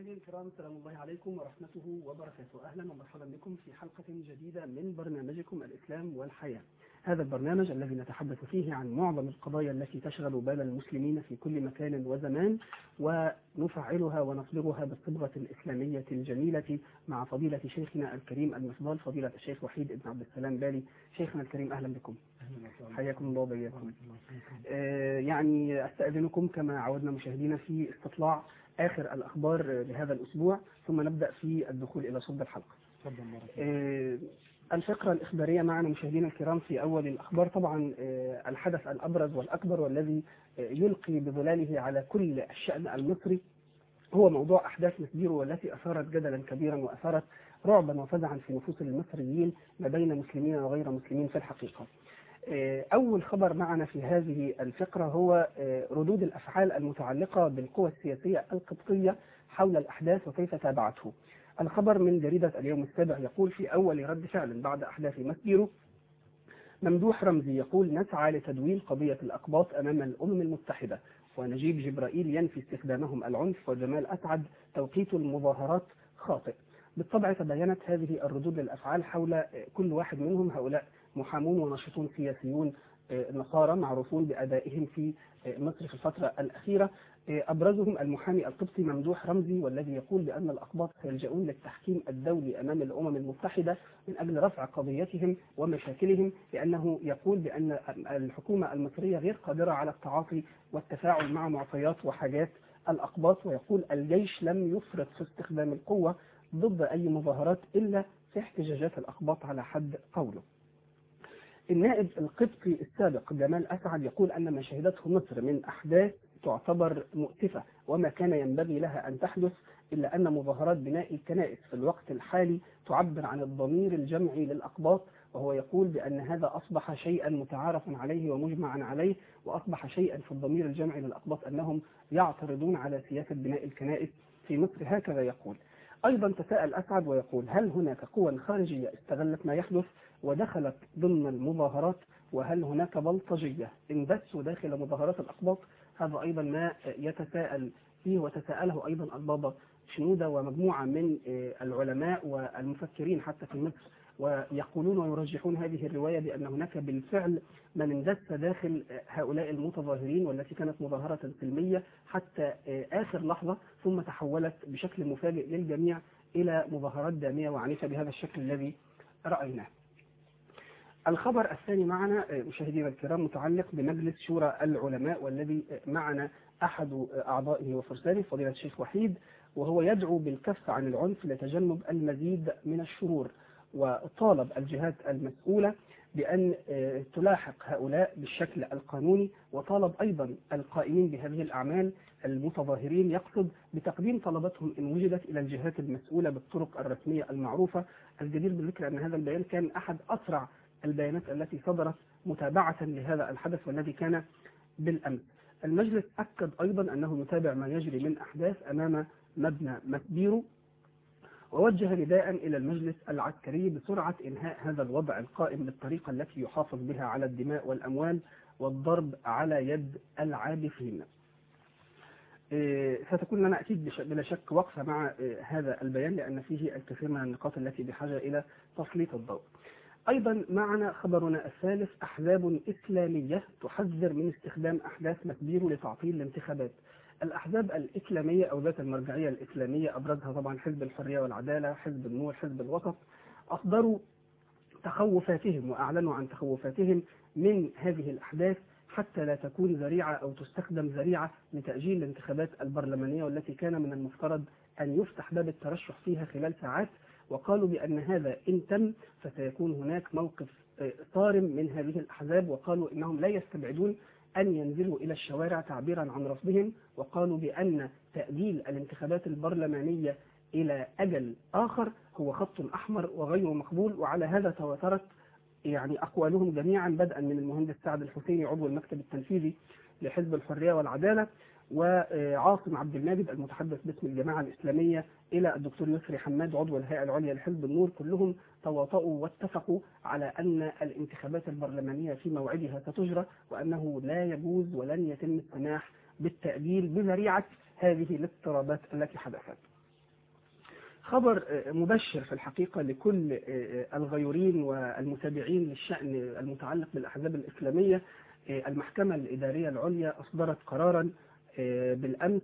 مشاهدينا الكرام، سلام الله عليكم ورحمته وبركاته. أهلا ومرحبا بكم في حلقة جديدة من برنامجكم الإسلام والحياة. هذا البرنامج الذي نتحدث فيه عن معظم القضايا التي تشغل بال المسلمين في كل مكان وزمان، ونفعلها ونصبغها بالصبغة الإسلامية الجميلة مع فضيلة شيخنا الكريم المفضل فضيلة الشيخ وحيد بن عبد السلام بالي. شيخنا الكريم أهلا بكم. حياكم الله وبياكم. يعني أستأذنكم كما عودنا مشاهدينا في استطلاع آخر الأخبار لهذا الأسبوع، ثم نبدأ في الدخول إلى صلب الحلقة. الفقرة الإخبارية معنا مشاهدينا الكرام في أول الأخبار طبعا الحدث الأبرز والأكبر والذي يلقي بظلاله على كل الشأن المصري هو موضوع أحداث مسبيرو، والتي أثارت جدلا كبيرا وأثارت رعبا وفزعا في نفوس المصريين ما بين مسلمين وغير مسلمين في الحقيقة. أول خبر معنا في هذه الفقرة هو ردود الأفعال المتعلقة بالقوى السياسية القبطية حول الأحداث وكيف تابعته. الخبر من جريدة اليوم السابع يقول: في أول رد فعل بعد أحداث مسبيرو، ممدوح رمزي يقول: نسعى لتدويل قضية الأقباط أمام الأمم المتحدة. ونجيب جبرائيل ينفي استخدامهم العنف. وجمال أسعد: توقيت المظاهرات خاطئ. بالطبع تبينت هذه الردود للأفعال حول كل واحد منهم. هؤلاء محامون وناشطون سياسيون نصارى معروفون بأدائهم في مصر في الفترة الأخيرة. أبرزهم المحامي القبطي ممدوح رمزي، والذي يقول بأن الأقباط سيلجؤون للتحكيم الدولي أمام الأمم المتحدة من أجل رفع قضيتهم ومشاكلهم، لأنه يقول بأن الحكومة المصرية غير قادرة على التعاطي والتفاعل مع معطيات وحاجات الأقباط. ويقول: الجيش لم يفرط في استخدام القوة ضد أي مظاهرات إلا في احتجاجات الأقباط على حد قوله. النائب القبطي السابق جمال أسعد يقول أن ما شهدته مصر من أحداث تعتبر مؤسفة وما كان ينبغي لها أن تحدث، إلا أن مظاهرات بناء الكنائس في الوقت الحالي تعبر عن الضمير الجمعي للأقباط. وهو يقول بأن هذا أصبح شيئا متعارف عليه ومجمعا عليه، وأصبح شيئا في الضمير الجمعي للأقباط أنهم يعترضون على سياسة بناء الكنائس في مصر. هكذا يقول. أيضا تساءل أسعد ويقول: هل هناك قوى خارجية استغلت ما يحدث ودخلت ضمن المظاهرات؟ وهل هناك بلطجية اندسوا داخل مظاهرات الأقباط؟ هذا أيضا ما يتساءل فيه، وتساءله أيضا البابا شنودة ومجموعة من العلماء والمفكرين حتى في مصر، ويقولون ويرجحون هذه الرواية بأن هناك بالفعل من اندس داخل هؤلاء المتظاهرين، والتي كانت مظاهرة سلمية حتى آخر لحظة، ثم تحولت بشكل مفاجئ للجميع إلى مظاهرات دامية وعنيفة بهذا الشكل الذي رأيناه. الخبر الثاني معنا مشاهدينا الكرام متعلق بمجلس شورى العلماء، والذي معنا أحد أعضائه وفرسانه فضيلة الشيخ وحيد، وهو يدعو بالكف عن العنف لتجنب المزيد من الشرور، وطالب الجهات المسؤولة بأن تلاحق هؤلاء بالشكل القانوني، وطالب أيضا القائمين بهذه الأعمال المتظاهرين يقصد بتقديم طلباتهم إن وجدت إلى الجهات المسؤولة بالطرق الرسمية المعروفة. الجدير بالذكر أن هذا البيان كان أحد أسرع البيانات التي صدرت متابعة لهذا الحدث والذي كان بالأمس. المجلس أكد أيضا أنه يتابع ما يجري من أحداث أمام مبنى مسبيرو، ووجه نداء إلى المجلس العسكري بسرعة إنهاء هذا الوضع القائم بالطريقة التي يحافظ بها على الدماء والأموال والضرب على يد العابثين. ستكون لنا أكيد بلا شك وقفة مع هذا البيان، لأن فيه الكثير من النقاط التي بحاجة إلى تسليط الضوء. أيضا معنا خبرنا الثالث: أحزاب إسلامية تحذر من استخدام أحداث مسبيرو لتعطيل الانتخابات. الأحزاب الإسلامية أو ذات المرجعية الإسلامية، أبرزها طبعا حزب الحرية والعدالة، حزب النور، حزب الوسط، أصدروا تخوفاتهم وأعلنوا عن تخوفاتهم من هذه الأحداث حتى لا تكون ذريعة أو تستخدم ذريعة لتأجيل الانتخابات البرلمانية، والتي كان من المفترض أن يفتح باب الترشح فيها خلال ساعات. وقالوا بأن هذا إن تم فسيكون هناك موقف صارم من هذه الأحزاب، وقالوا إنهم لا يستبعدون أن ينزلوا إلى الشوارع تعبيرا عن رفضهم. وقالوا بأن تأجيل الانتخابات البرلمانية إلى أجل آخر هو خط أحمر وغير مقبول. وعلى هذا تواترت يعني أقوالهم جميعا، بدءا من المهندس سعد الحسيني عضو المكتب التنفيذي لحزب الحرية والعدالة، وعاصم عبد الماجد المتحدث باسم الجماعة الإسلامية، إلى الدكتور يسري حماد عضو الهيئة العليا لحزب النور. كلهم تواطؤوا واتفقوا على أن الانتخابات البرلمانية في موعدها ستجرى، وأنه لا يجوز ولن يتم السماح بالتأجيل بذريعة هذه الاضطرابات التي حدثت. خبر مبشر في الحقيقة لكل الغيورين والمتابعين للشأن المتعلق بالأحزاب الإسلامية. المحكمة الإدارية العليا أصدرت قرارا بالأمس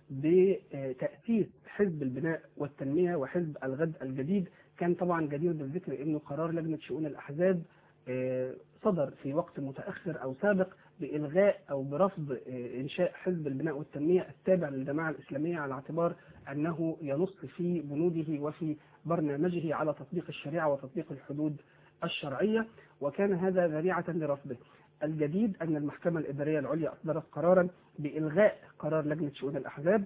بتأسيس حزب البناء والتنمية وحزب الغد الجديد. كان طبعا جدير بالذكر أنه قرار لجنة شؤون الأحزاب صدر في وقت متأخر أو سابق بإلغاء أو برفض إنشاء حزب البناء والتنمية التابع للجماعة الإسلامية على اعتبار أنه ينص في بنوده وفي برنامجه على تطبيق الشريعة وتطبيق الحدود الشرعية، وكان هذا ذريعة لرفضه. الجديد أن المحكمة الإدارية العليا أصدرت قرارا بإلغاء قرار لجنة شؤون الأحزاب،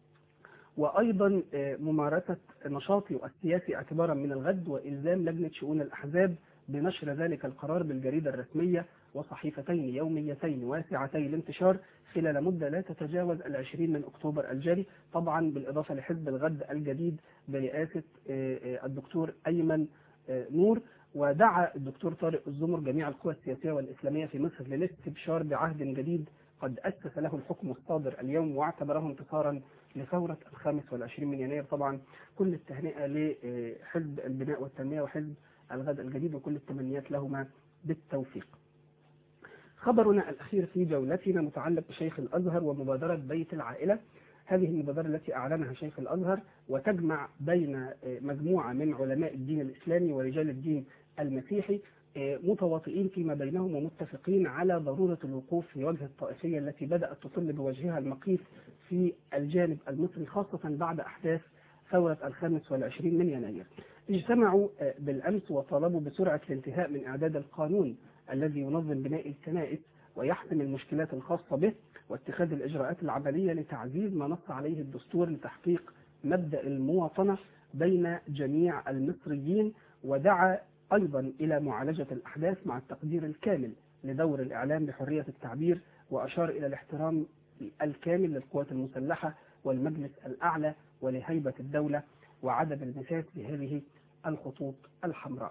وأيضا ممارسة نشاطه السياسي اعتبارا من الغد، وإلزام لجنة شؤون الأحزاب بنشر ذلك القرار بالجريدة الرسمية وصحيفتين يوميتين واسعتي الانتشار خلال مدة لا تتجاوز 20 من أكتوبر الجاري، طبعا بالإضافة لحزب الغد الجديد برئاسة الدكتور أيمن نور. ودعا الدكتور طارق الزمر جميع القوى السياسية والإسلامية في مصر للاستبشار بعهد جديد قد أسس له الحكم الصادر اليوم، واعتبره انتصارا لثورة 25 من يناير. طبعا كل التهنئة لحزب البناء والتنمية وحزب الغد الجديد وكل التمنيات لهما بالتوفيق. خبرنا الأخير في جولتنا متعلق بشيخ الأزهر ومبادرة بيت العائلة. هذه المبادرة التي أعلنها شيخ الأزهر وتجمع بين مجموعة من علماء الدين الإسلامي ورجال الدين المسيحي متواطئين فيما بينهم ومتفقين على ضرورة الوقوف في وجه الطائفية التي بدأت تطل بوجهها المقيت في الجانب المصري، خاصة بعد أحداث ثورة 25 من يناير. اجتمعوا بالأمس وطالبوا بسرعة الانتهاء من إعداد القانون الذي ينظم بناء الكنائس ويحسم المشكلات الخاصة به، واتخاذ الإجراءات العملية لتعزيز ما نص عليه الدستور لتحقيق مبدأ المواطنة بين جميع المصريين. ودعا أيضا إلى معالجة الأحداث مع التقدير الكامل لدور الإعلام بحرية التعبير، وأشار إلى الاحترام الكامل للقوات المسلحة والمجلس الأعلى ولهيبة الدولة وعدم المساس بهذه الخطوط الحمراء.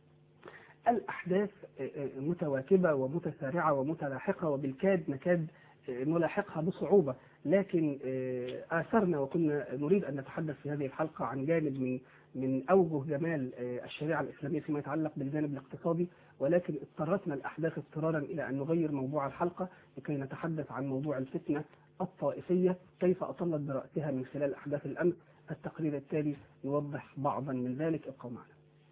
الأحداث متواكبة ومتسارعة ومتلاحقة، وبالكاد نكاد نلاحقها بصعوبة، لكن آثرنا وكنا نريد أن نتحدث في هذه الحلقة عن جانب من أوجه جمال الشريعة الإسلامية فيما يتعلق بالجانب الاقتصادي، ولكن اضطرتنا الأحداث اضطرارا إلى أن نغير موضوع الحلقة لكي نتحدث عن موضوع الفتنة الطائفية كيف أطلت برأسها من خلال أحداث الأمس. التقرير التالي يوضح بعضا من ذلك، ابقوا معنا.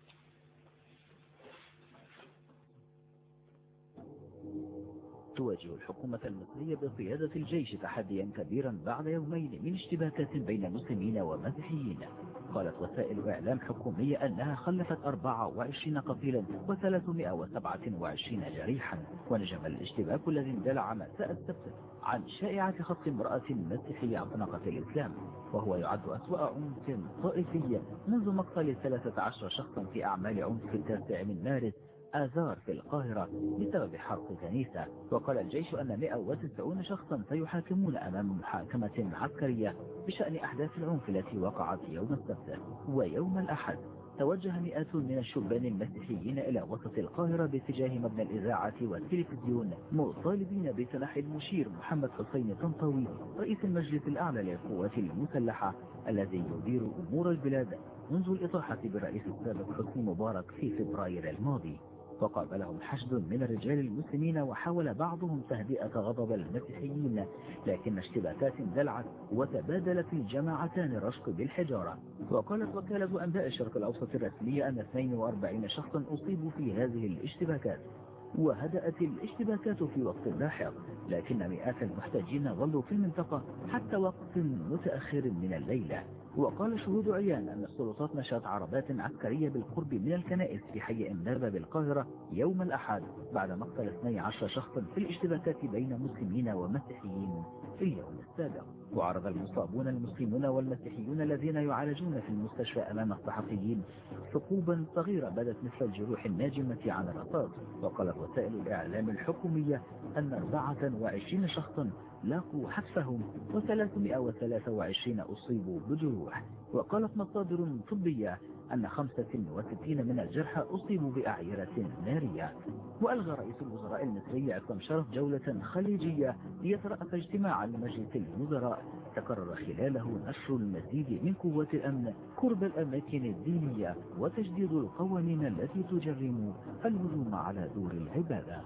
تواجه الحكومة المصرية بقيادة الجيش تحديا كبيرا بعد يومين من اشتباكات بين مسلمين ومسيحيين. قالت وسائل إعلام حكومية أنها خلفت 24 قتيلا و327 جريحا. ونجم الاشتباك الذي اندلع مساء السبت عن شائعة خطف امرأة مسيحية عن طنقة الإسلام، وهو يعد أسوأ عنف طائفي منذ مقتل 13 شخصا في أعمال عنف 9 من مارس آذار في القاهرة بسبب حرق كنيسة. وقال الجيش أن 190 شخصا سيحاكمون أمام محاكمة عسكرية بشأن أحداث العنف التي وقعت يوم السبت. ويوم الأحد توجه مئات من الشبان المسيحيين إلى وسط القاهرة باتجاه مبنى الإذاعة والتلفزيون مطالبين بسلاح المشير محمد حسين طنطاوي رئيس المجلس الأعلى للقوات المسلحة الذي يدير أمور البلاد منذ الإطاحة بالرئيس السابق حسني مبارك في فبراير الماضي. وقابلهم حشد من الرجال المسلمين وحاول بعضهم تهدئة غضب المسيحيين، لكن اشتباكات اندلعت وتبادلت الجماعتان الرشق بالحجارة. وقالت وكالة أنباء الشرق الأوسط الرسمية أن 42 شخصا أصيبوا في هذه الاشتباكات. وهدأت الاشتباكات في وقت لاحق، لكن مئات المحتجين ظلوا في المنطقة حتى وقت متأخر من الليلة. وقال شهود عيان أن السلطات نشرت عربات عسكرية بالقرب من الكنائس في حي إمبابة بالقاهرة يوم الأحد بعد مقتل 12 شخصا في الاشتباكات بين مسلمين ومسيحيين في اليوم السابق. وعرض المصابون المسلمون والمسيحيون الذين يعالجون في المستشفى أمام الصحفيين ثقوبا صغيرة بدت مثل الجروح الناجمة عن الرصاص. وقالت وسائل الإعلام الحكومية أن 24 شخصا لاقوا حتفهم و323 أصيبوا بجروح. وقالت مصادر طبية أن 65 من الجرحى أصيبوا بأعيرة نارية. وألغى رئيس الوزراء المصري عصام شرف جولة خليجية ليترأس اجتماعا لمجلس الوزراء تكرر خلاله نشر المزيد من قوة الأمن قرب الأماكن الدينية وتجديد القوانين التي تجرم الهجوم على دور العبادة.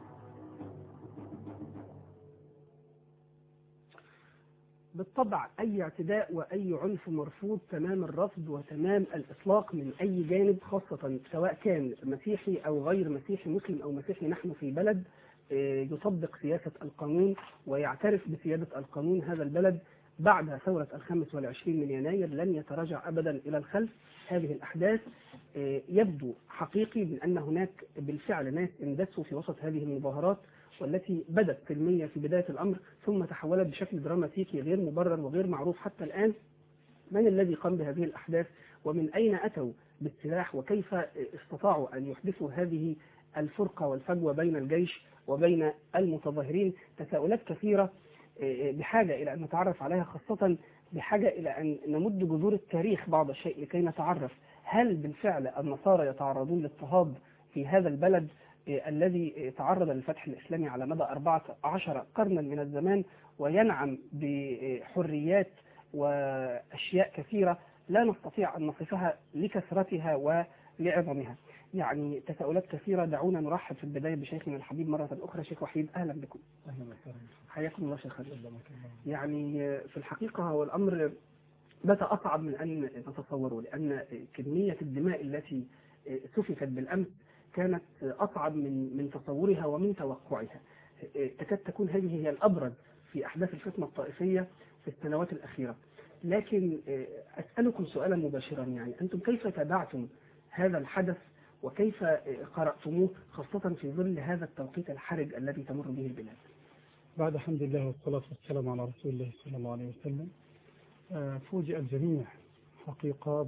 بالطبع أي اعتداء وأي عنف مرفوض تمام الرفض وتمام الإطلاق من أي جانب، خاصة سواء كان مسيحي أو غير مسيحي، مسلم أو مسيحي. نحن في بلد يطبق سياسة القانون ويعترف بسيادة القانون. هذا البلد بعد ثورة 25 من يناير لن يتراجع أبدا إلى الخلف. هذه الأحداث يبدو حقيقي من أن هناك بالفعل ناس اندسوا في وسط هذه المظاهرات، والتي بدت سلمية في بداية الأمر ثم تحولت بشكل دراماتيكي غير مبرر وغير معروف حتى الآن من الذي قام بهذه الأحداث ومن أين أتوا بالسلاح وكيف استطاعوا أن يحدثوا هذه الفرقة والفجوة بين الجيش وبين المتظاهرين. تساؤلات كثيرة بحاجة إلى أن نتعرف عليها، خاصة بحاجة إلى أن نمد جذور التاريخ بعض الشيء لكي نتعرف هل بالفعل النصارى يتعرضون لاضطهاد في هذا البلد الذي تعرض للفتح الإسلامي على مدى 14 قرنا من الزمان وينعم بحريات وأشياء كثيرة لا نستطيع أن نصفها لكثرتها ولعظمها. يعني تساؤلات كثيرة. دعونا نرحب في البداية بشيخنا الحبيب مرة أخرى. شيخ وحيد، أهلا بكم. أهلا وسهلا. حياكم الله شيخ. يعني في الحقيقة هو الأمر بات أصعب من أن نتصوره، لأن كمية الدماء التي سفكت بالأمس كانت أصعب من تصورها ومن توقعها. تكاد تكون هذه هي الأبرز في أحداث الفتنة الطائفية في السنوات الأخيرة. لكن أسألكم سؤالا مباشرا، يعني أنتم كيف تابعتم هذا الحدث وكيف قرأتموه، خاصة في ظل هذا التوقيت الحرج الذي تمر به البلاد؟ بعد حمد الله والصلاة والسلام على رسول الله صلى الله عليه وسلم، فوجئ الجميع حقيقة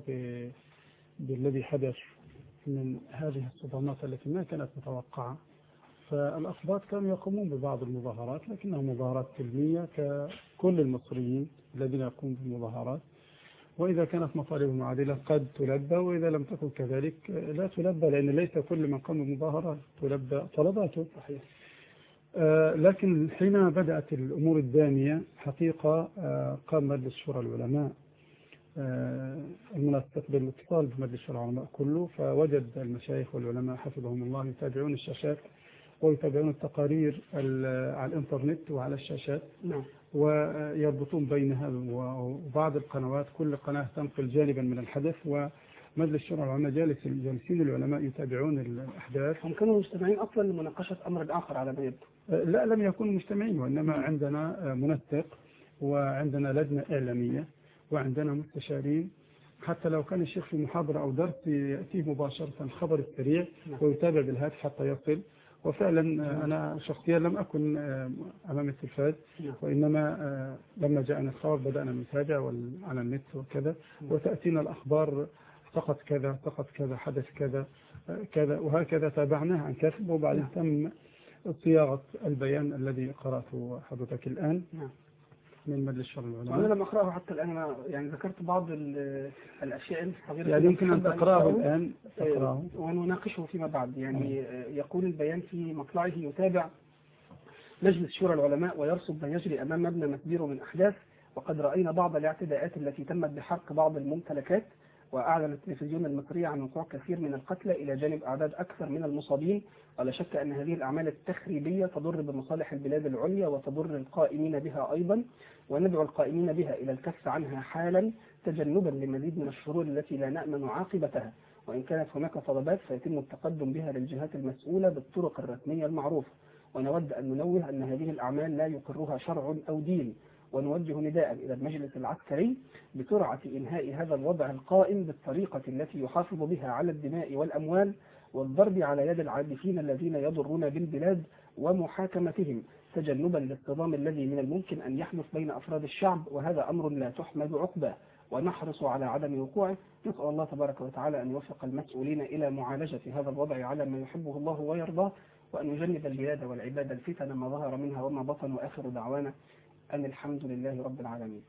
بالذي حدث من هذه الصدمات التي ما كانت متوقعة. فالأقباط كانوا يقومون ببعض المظاهرات لكنها مظاهرات سلمية ككل المصريين الذين يقومون بالمظاهرات، وإذا كانت مطالبهم عادلة قد تلبى، وإذا لم تكن كذلك لا تلبى، لأن ليس كل من قام بمظاهرة تلبى طلباته. صحيح. لكن حينما بدأت الأمور الدامية حقيقة قام مجلس شورى العلماء المنسق بالاتصال بمجلس شورى العلماء كله، فوجد المشايخ والعلماء حفظهم الله يتابعون الشاشات ويتابعون التقارير على الإنترنت وعلى الشاشات. نعم. ويربطون بينها وبعض القنوات، كل قناة تنقل جانبا من الحدث، ومجلس شورى العلماء جالسين العلماء يتابعون الأحداث. هم كانوا مجتمعين أصلا لمناقشة أمر آخر على ما يبدو. لا، لم يكونوا مجتمعين، وإنما عندنا منسق وعندنا لجنة إعلامية وعندنا مستشارين. حتى لو كان الشيخ في محاضرة أو درس يأتيه مباشرة الخبر السريع ويتابع بالهاتف حتى يصل. وفعلا أنا شخصيا لم أكن أمام التلفاز، وإنما لما جاءنا الخبر بدأنا نتابع على النت وكذا، وتأتينا الأخبار سقط كذا سقط كذا حدث كذا كذا، وهكذا تابعناها عن كثب. وبعدين تم صياغة البيان الذي قرأته حضرتك الآن من مجلس شورى العلماء. أنا لم أقرأه حتى الآن. أنا يعني ذكرت بعض الأشياء الصغيرة، يعني يمكن أن تقرأه الآن ونناقشه فيما بعد. يعني يقول البيان في مطلعه: يتابع مجلس شورى العلماء ويرصد ما يجري أمام مبنى مسبير من أحداث، وقد رأينا بعض الاعتداءات التي تمت بحرق بعض الممتلكات، وأعلن التلفزيون المصري عن وقوع كثير من القتلى إلى جانب أعداد أكثر من المصابين. ولا شك أن هذه الأعمال التخريبية تضر بمصالح البلاد العليا وتضر القائمين بها أيضا، وندعو القائمين بها إلى الكف عنها حالا تجنبا لمزيد من الشرور التي لا نأمن عاقبتها. وإن كانت هناك طلبات فيتم التقدم بها للجهات المسؤولة بالطرق الرسمية المعروفة. ونود أن ننوه أن هذه الأعمال لا يقرها شرع أو دين، ونوجه نداء إلى المجلس العسكري بسرعة إنهاء هذا الوضع القائم بالطريقة التي يحافظ بها على الدماء والأموال، والضرب على يد العابثين الذين يضرون بالبلاد ومحاكمتهم، تجنبا للصدام الذي من الممكن أن يحدث بين أفراد الشعب، وهذا أمر لا تحمد عقباه، ونحرص على عدم وقوعه. نسأل الله تبارك وتعالى أن يوفق المسؤولين إلى معالجة هذا الوضع على ما يحبه الله ويرضاه، وأن يجنب البلاد والعباد الفتن ما ظهر منها وما بطن، وآخر دعوانا أن الحمد لله رب العالمين.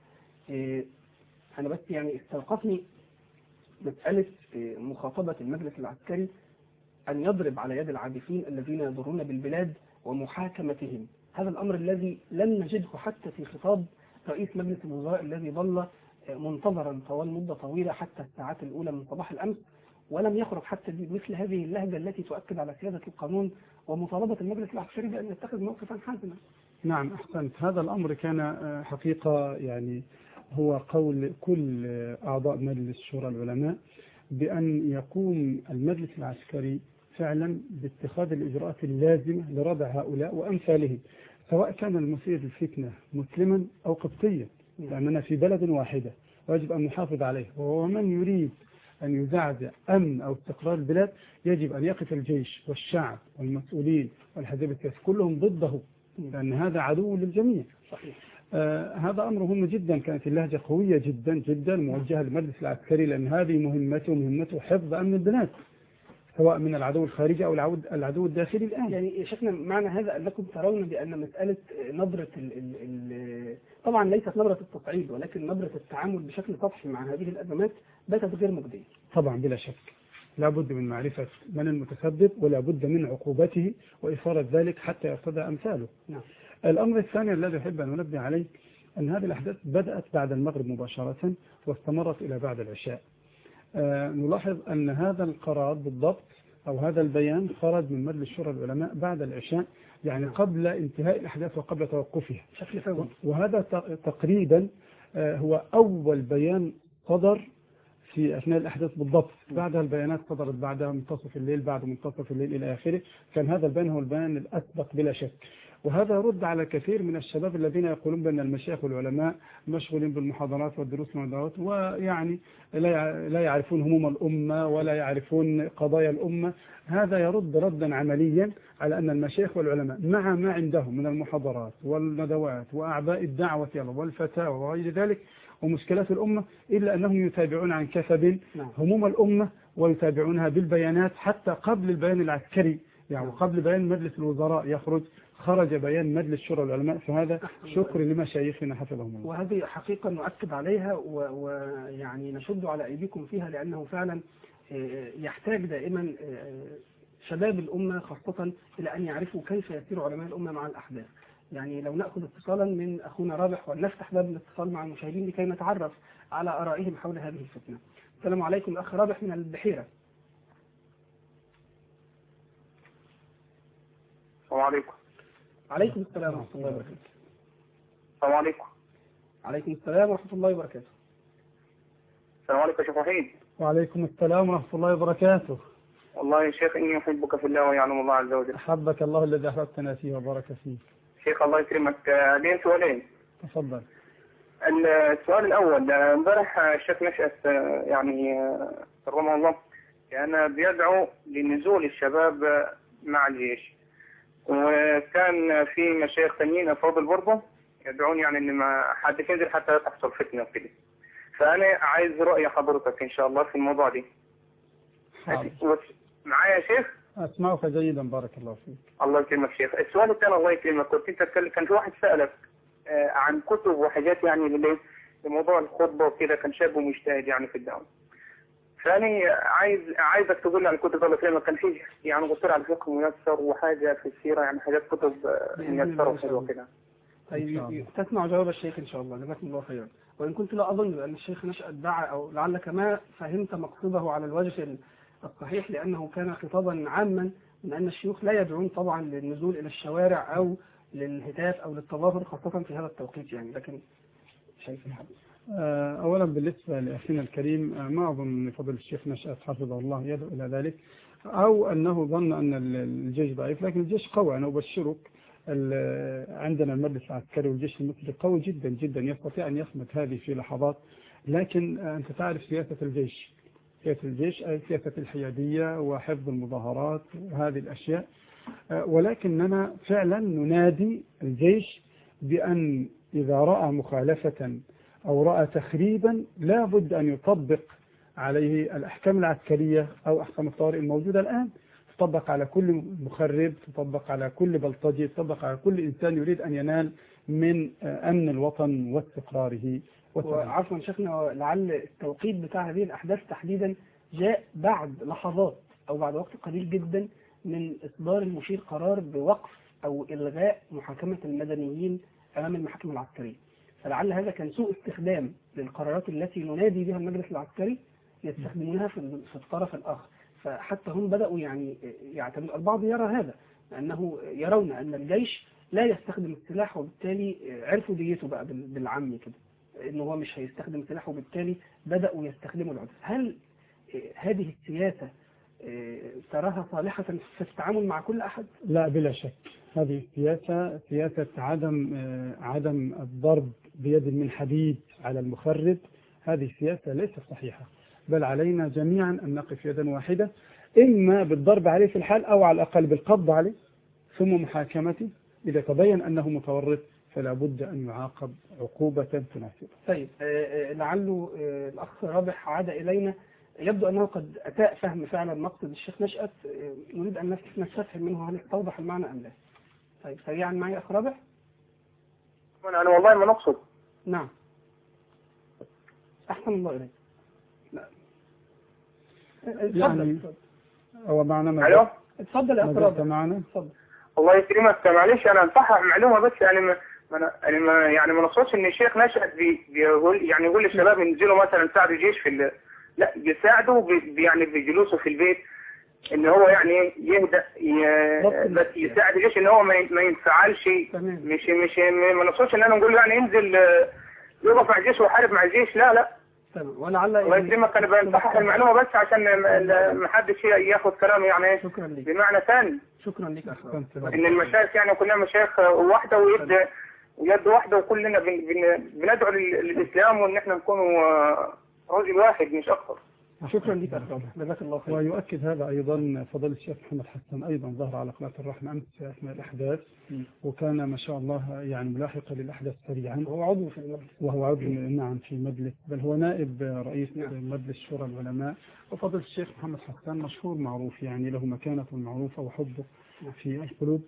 أنا بس يعني استوقفني مسألة مخاطبة المجلس العسكري أن يضرب على يد العابثين الذين يضرون بالبلاد ومحاكمتهم. هذا الأمر الذي لن نجده حتى في خطاب رئيس مجلس الوزراء الذي ظل منتظرا طوال مدة طويلة حتى الساعات الأولى من صباح الأمس، ولم يخرج حتى بمثل هذه اللهجة التي تؤكد على سيادة القانون ومطالبة المجلس العسكري بأن يتخذ موقفا حازما. نعم أحسنت. هذا الأمر كان حقيقة يعني هو قول كل أعضاء مجلس شورى العلماء بأن يقوم المجلس العسكري فعلا باتخاذ الإجراءات اللازمة لردع هؤلاء وأمثالهم، سواء كان المثير للفتنة مسلما أو قبطيا، لأننا في بلد واحدة ويجب أن نحافظ عليه. ومن يريد أن يزعزع أمن أو استقرار البلاد يجب أن يقف الجيش والشعب والمسؤولين والحزب السياسي كلهم ضده، لأن هذا عدو للجميع. صحيح. هذا أمر مهم جدا. كانت اللهجة قوية جدا جدا موجهة للمجلس العسكري، لأن هذه مهمته حفظ أمن البلاد سواء من العدو الخارجي أو العدو الداخلي الآن. يعني شكنا معنى هذا أنكم ترون بأن مسألة نبرة طبعا ليست نبرة التصعيد، ولكن نبرة التعامل بشكل سطحي مع هذه الأزمات باتت غير مجدية. طبعا بلا شك لا بد من معرفة من المتسبب ولا بد من عقوبته وإثارة ذلك حتى يرتدى أمثاله. نعم. الأمر الثاني الذي أحب أن أنبه عليه أن هذه الأحداث بدأت بعد المغرب مباشرة واستمرت إلى بعد العشاء. نلاحظ أن هذا القرار بالضبط أو هذا البيان خرج من مجلس شورى العلماء بعد العشاء، يعني قبل انتهاء الأحداث وقبل توقفها بشكل فوري. وهذا تقريبا هو أول بيان صدر في أثناء الأحداث بالضبط. بعدها البيانات صدرت بعدها منتصف الليل، بعد منتصف الليل إلى آخره. كان هذا البيان هو البيان الأسبق بلا شك، وهذا يرد على كثير من الشباب الذين يقولون بأن المشايخ والعلماء مشغولين بالمحاضرات والدروس والندوات ويعني لا يعرفون هموم الأمة ولا يعرفون قضايا الأمة. هذا يرد ردا عمليا على أن المشايخ والعلماء مع ما عندهم من المحاضرات والندوات وأعباء الدعوة والفتاوى وغير ذلك ومشكلات الأمة، إلا أنهم يتابعون عن كثب هموم الأمة ويتابعونها بالبيانات حتى قبل البيان العسكري، يعني قبل بيان مجلس الوزراء خرج بيان مجلس شورى العلماء. فهذا شكر لمشايخنا حفظهم الله. وهذه حقيقة نؤكد عليها ويعني نشد على أيديكم فيها، لأنه فعلا يحتاج دائما شباب الأمة خاصة إلى أن يعرفوا كيف يسير علماء الأمة مع الأحداث. يعني لو نأخذ اتصالا من أخونا رابح ونفتح باب الاتصال مع المشاهدين لكي نتعرف على آرائهم حول هذه الفتنة. السلام عليكم أخ رابح من البحيرة. السلام عليكم. عليكم السلام ورحمة الله وبركاته. السلام عليكم. عليكم السلام ورحمة الله وبركاته. السلام عليكم يا شيخ وحيد. وعليكم السلام ورحمة الله وبركاته. والله يا شيخ إني أحبك في الله ويعلم الله عز وجل. أحبك الله الذي أحببتنا فيه وبارك فيه. شيخ الله يكرمك، لين سؤالين. تفضل. السؤال الأول، امبارح الشيخ نشأت يعني كرمه الله كان بيدعو لنزول الشباب مع الجيش، وكان في مشايخ ثانيين أفاضل برضه يدعون يعني إن ما حد ينزل حتى تحصل فتنة وكده. فأنا عايز رأي حضرتك إن شاء الله في الموضوع دي. معايا يا شيخ؟ أسمعك جيدا بارك الله فيك. الله يكرمك شيخ. السؤال الثاني الله يكرمك، كنت أنت تتكلم كان في واحد سألك عن كتب وحاجات يعني لموضوع الخطبة وكده، كان شاب ومجتهد يعني في الدعوة. فأنا عايزك تقول لي عن الكتب الله يكرمك. كان فيه يعني قلت على الفقه ميسر وحاجة في السيرة، يعني حاجات كتب ميسرة وحلوة كده. طيب تسمع جواب الشيخ إن شاء الله، جزاكم الله خيرا. وإن كنت لا أظن أن الشيخ نشأت دعا أو لعلك ما فهمت مقصده على الوجه الصحيح، لأنه كان خطابا عاما من أن الشيوخ لا يدعون طبعا للنزول إلى الشوارع أو للهتاف أو للتظاهر خاصة في هذا التوقيت يعني، لكن شايف الحديث. أولا بالنسبة لأخينا الكريم ما أظن أن فضل الشيخ نشأت حفظه الله يدعو إلى ذلك أو أنه ظن أن الجيش ضعيف، لكن الجيش قوي. أنا أبشرك عندنا المجلس العسكري والجيش المصري قوي جدا جدا، يستطيع أن يصمد هذه في لحظات. لكن أنت تعرف سياسة الجيش، أي سياسة الحيادية وحفظ المظاهرات وهذه الأشياء. ولكننا فعلا ننادي الجيش بأن إذا رأى مخالفة أو رأى تخريبا لا بد أن يطبق عليه الأحكام العسكرية أو أحكام الطوارئ الموجودة الآن، تطبق على كل مخرب، تطبق على كل بلطجي، تطبق على كل إنسان يريد أن ينال من أمن الوطن واستقراره. وعفوا شيخنا، لعل التوقيت بتاع هذه الأحداث تحديدا جاء بعد لحظات أو بعد وقت قليل جدا من إصدار المشير قرار بوقف أو إلغاء محاكمة المدنيين أمام المحاكم العسكرية. فلعل هذا كان سوء استخدام للقرارات التي ننادي بها المجلس العسكري يستخدمونها في الطرف الآخر. فحتى هم بدأوا يعني يعتمد، البعض يرى هذا، أنه يرون أن الجيش لا يستخدم السلاح، وبالتالي عرفوا ديته بقى بالعام كده، أنه هو مش هيستخدم سلاح، وبالتالي بدأوا يستخدموا العنف. هل هذه السياسة تراها صالحة في التعامل مع كل أحد؟ لا بلا شك، هذه سياسة عدم الضرب بيد من حديد على المخرب، هذه سياسة ليست صحيحة، بل علينا جميعا أن نقف يدا واحدة، إما بالضرب عليه في الحال أو على الأقل بالقبض عليه ثم محاكمته. إذا تبين أنه متورط فلا بد أن يعاقب عقوبة تناسبه. طيب لعله الأخ رابح عاد إلينا، يبدو أنه قد أساء فهم فعلا مقصد الشيخ نشأت، نريد أن نستفهم منه هل استوضح المعنى أم لا. طيب سريعا معي أخ رابح. أنا والله ما نقصد. نعم أحسن الله إليك. يعني هو معنا ألو. اتفضل يا أخ رابح. معنا. اتفضل. الله يكرمك، معلش أنا أنصحك معلومة بس، يعني ما نقصدش إن الشيخ نشأت يقول للشباب ينزلوا مثلا يساعدوا الجيش في لا، يساعدوا يعني بجلوسه في البيت، ان هو يعني يهدأ، بس يساعد الجيش ان هو ما ينفعلش. مش ما نقصدش ان انا نقول يعني ينزل يقف مع الجيش ويحارب مع الجيش، لا. تمام. ولعل الله يكرمك، انا بصحح المعلومه بس عشان ما حدش ياخد كلامي يعني بمعنى ثاني. شكرا لك اخ. ان المشايخ يعني كلنا مشايخ واحده ويد واحده، وكلنا بندعو للاسلام، وان احنا نكون رجل واحد مش اكثر. شكرا لك أخ رابح، جزاك الله خير. ويؤكد هذا أيضا فضل الشيخ محمد حسن، أيضا ظهر على قناة الرحمة أمس أثناء الأحداث، وكان ما شاء الله يعني ملاحقا للأحداث سريعا. وهو عضو في المجلس. وهو عضو نعم في مجلس، بل هو نائب رئيس مجلس شورى العلماء. وفضل الشيخ محمد حسن مشهور معروف، يعني له مكانة معروفة وحبه في القلوب.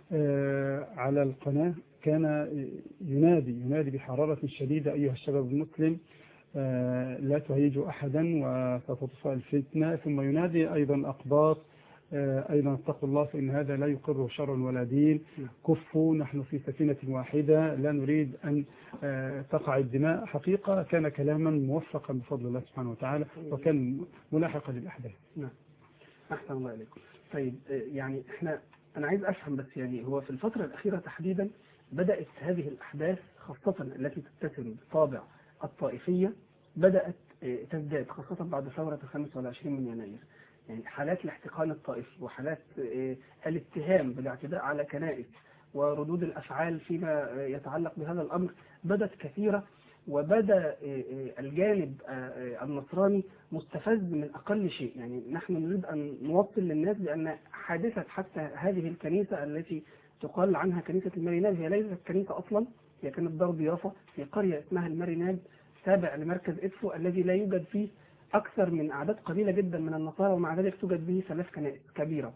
على القناة كان ينادي بحرارة شديدة: أيها الشباب المسلم، لا تهيجوا أحدا وستطفأ الفتنة. ثم ينادي أيضا أقباط أيضا: اتقوا الله فإن هذا لا يقره شرع ولا دين، كفوا، نحن في سفينة واحدة، لا نريد أن تقع الدماء. حقيقة كان كلاما موفقا بفضل الله سبحانه وتعالى، وكان ملاحقا للأحداث. نعم أحسن الله إليكم. طيب يعني أنا عايز أفهم بس، يعني هو في الفترة الأخيرة تحديدا بدأت هذه الأحداث خاصة التي تتسم بطابع الطائفية بدأت تزداد، خاصة بعد ثورة 25 من يناير. يعني حالات الاحتقان الطائفي وحالات الاتهام بالاعتداء على كنائس وردود الأفعال فيما يتعلق بهذا الأمر بدأت كثيرة، وبدأ الجانب النصراني مستفز من أقل شيء. يعني نحن نريد أن نوصل للناس بأن حادثة حتى هذه الكنيسة التي تقال عنها كنيسة الماريناب هي ليست كنيسة أصلا، هي كانت دار ضيافة في قرية اسمها الماريناب تابع لمركز إدفو الذي لا يوجد فيه أكثر من أعداد قليلة جدا من النصارى، ومع ذلك توجد به 3 كنائس كبيرة.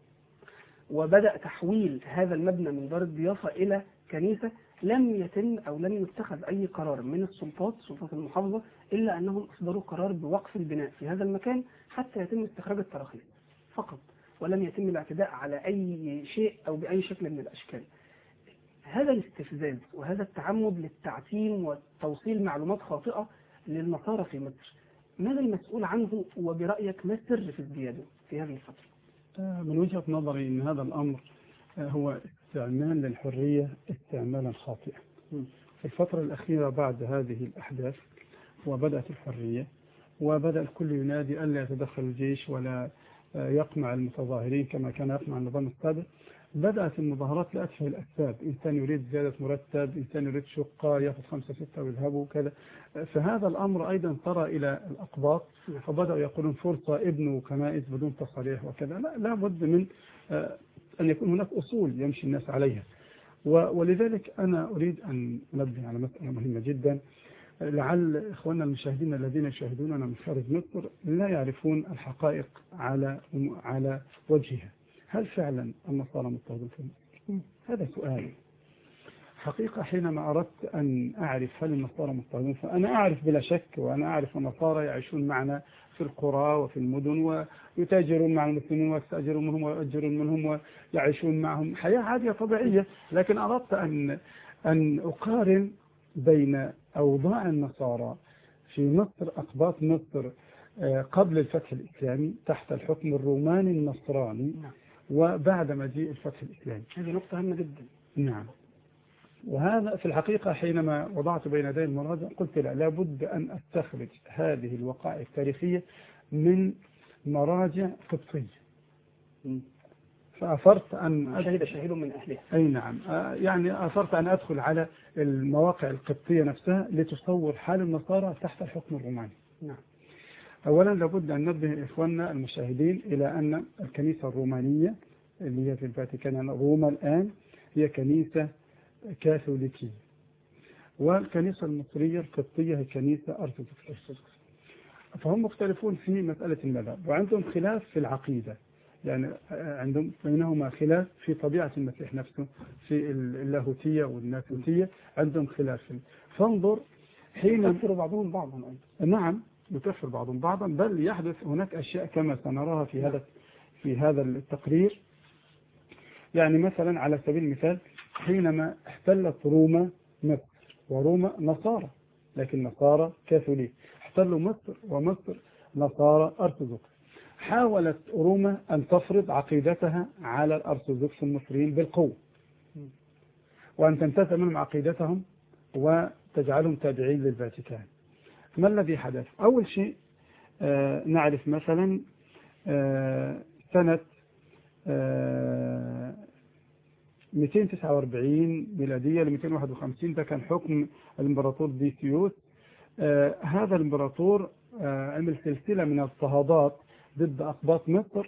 وبدأ تحويل هذا المبنى من دار الضيافة إلى كنيسة، لم يتم أو لم يتخذ أي قرار من سلطات المحافظة إلا أنهم أصدروا قرار بوقف البناء في هذا المكان حتى يتم استخراج التراخيص فقط، ولم يتم الاعتداء على أي شيء أو بأي شكل من الأشكال. هذا الاستفزاز وهذا التعمد للتعتيم وتوصيل معلومات خاطئة للنصارى في مصر، ماذا المسؤول عنه؟ وبرأيك ما السر في ازدياده في هذه الفترة؟ من وجهة نظري أن هذا الأمر هو استعمال للحرية استعمالا خاطئا. في الفترة الأخيرة بعد هذه الأحداث وبدأت الحرية، وبدأ الكل ينادي ألا يتدخل الجيش ولا يقمع المتظاهرين كما كان يقمع النظام السابق. بدأت المظاهرات لأتفه الأسباب، إنسان يريد زيادة مرتب، إنسان يريد شقة يأخذ 5-6 ويذهبوا كذا. فهذا الأمر أيضا طرى إلى الأقباط، فبدأوا يقولون فرصة ابنوا كنائس بدون تصاريح وكذا. لا بد من أن يكون هناك أصول يمشي الناس عليها. ولذلك أنا أريد أن أنبه على مسألة مهمة جدا، لعل إخواننا المشاهدين الذين يشاهدوننا من خارج مصر لا يعرفون الحقائق على وجهها. هل فعلا النصارى مضطهدون في مصر؟ هذا سؤال. حقيقة حينما أردت أن أعرف هل النصارى مضطهدون، فأنا أعرف بلا شك، وأنا أعرف النصارى يعيشون معنا في القرى وفي المدن ويتاجرون مع المسلمين ويستأجرون منهم ويؤجرون منهم ويعيشون معهم حياة عادية طبيعية. لكن أردت أن أقارن بين أوضاع النصارى في مصر، أقباط مصر قبل الفتح الإسلامي تحت الحكم الروماني النصراني وبعد مجيء الفتح الإسلامي. هذه نقطة هامة جدا. نعم. وهذا في الحقيقة حينما وضعت بين يدي المراجع قلت لابد أن أستخرج هذه الوقائع التاريخية من مراجع قبطية. فأثرت أن شهد شهيد من أهلها. أي نعم، يعني أثرت أن أدخل على المواقع القبطية نفسها لتصور حال النصارى تحت الحكم الروماني. نعم. أولا لابد أن ننبه إخواننا المشاهدين إلى أن الكنيسة الرومانية اللي هي في الفاتيكان روما الآن هي كنيسة كاثوليكية، والكنيسة المصرية القبطية هي كنيسة أرثوذكسية. فهم مختلفون في مسألة المذهب وعندهم خلاف في العقيدة، يعني عندهم بينهما خلاف في طبيعة المسيح نفسه، في اللاهوتية والناسوتية عندهم خلاف. فانظر حين يكفر بعضهم بعضا أيضا. نعم يكفر بعضهم بعضا، بل يحدث هناك أشياء كما سنراها في هذا التقرير. يعني مثلا على سبيل المثال حينما احتلت روما مصر، وروما نصارى لكن نصارى كاثوليك، احتلوا مصر ومصر نصارى أرثوذكس، حاولت روما أن تفرض عقيدتها على الأرثوذكس المصريين بالقوة وأن تنتزع منهم عقيدتهم وتجعلهم تابعين للفاتيكان. ما الذي حدث؟ أول شيء نعرف مثلا سنة 249 ميلادية ل 251 ده كان حكم الإمبراطور ديسيوس. هذا الإمبراطور عمل سلسلة من الاضطهادات ضد أقباط مصر،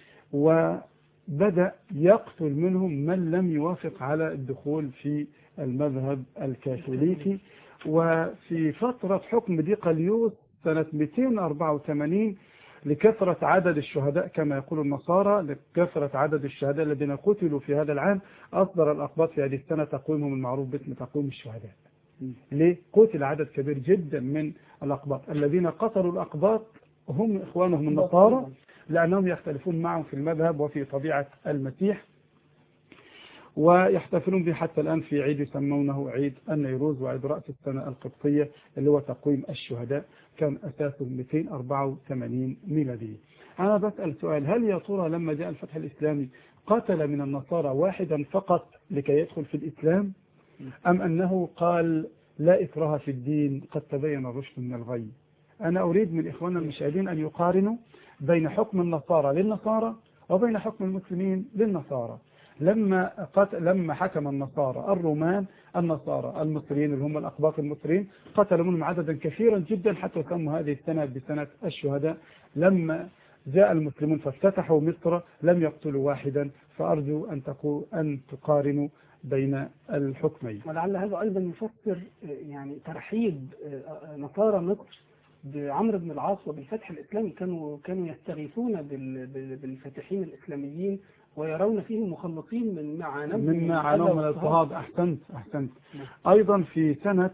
وبدأ يقتل منهم من لم يوافق على الدخول في المذهب الكاثوليكي. وفي فترة حكم ديقليوس سنة 284 لكثرة عدد الشهداء كما يقول النصارى، لكثرة عدد الشهداء الذين قتلوا في هذا العام، أصدر الأقباط في هذه السنة تقويمهم المعروف باسم تقويم الشهداء. ليه؟ قتل عدد كبير جدا من الأقباط. الذين قتلوا الأقباط هم إخوانهم النصارى لأنهم يختلفون معهم في المذهب وفي طبيعة المسيح، ويحتفلون به حتى الآن في عيد يسمونه عيد النيروز وعيد رأس السنة القبطية اللي هو تقويم الشهداء، كان أساسه 284 ميلادية. أنا بسأل سؤال، هل يا ترى لما جاء الفتح الإسلامي قتل من النصارى واحدا فقط لكي يدخل في الإسلام، أم أنه قال لا إكراه في الدين قد تبين الرشد من الغي؟ أنا أريد من إخواننا المشاهدين أن يقارنوا بين حكم النصارى للنصارى وبين حكم المسلمين للنصارى. لما حكم النصارى الرومان النصارى المصريين اللي هم الأقباط المصريين قتلوا منهم عددا كثيرا جدا حتى سموا هذه السنة بسنة الشهداء. لما جاء المسلمون فافتتحوا مصر لم يقتلوا واحدا. فأرجو أن تقارنوا بين الحكمين. ولعل هذا أيضا يفسر يعني ترحيب نصارى مصر بعمرو بن العاص وبالفتح الإسلامي. كانوا يستغيثون بالفاتحين الإسلاميين ويرون فيهم مخلصين من معاناهم من الاضطهاد. أحسنت. أيضا في سنة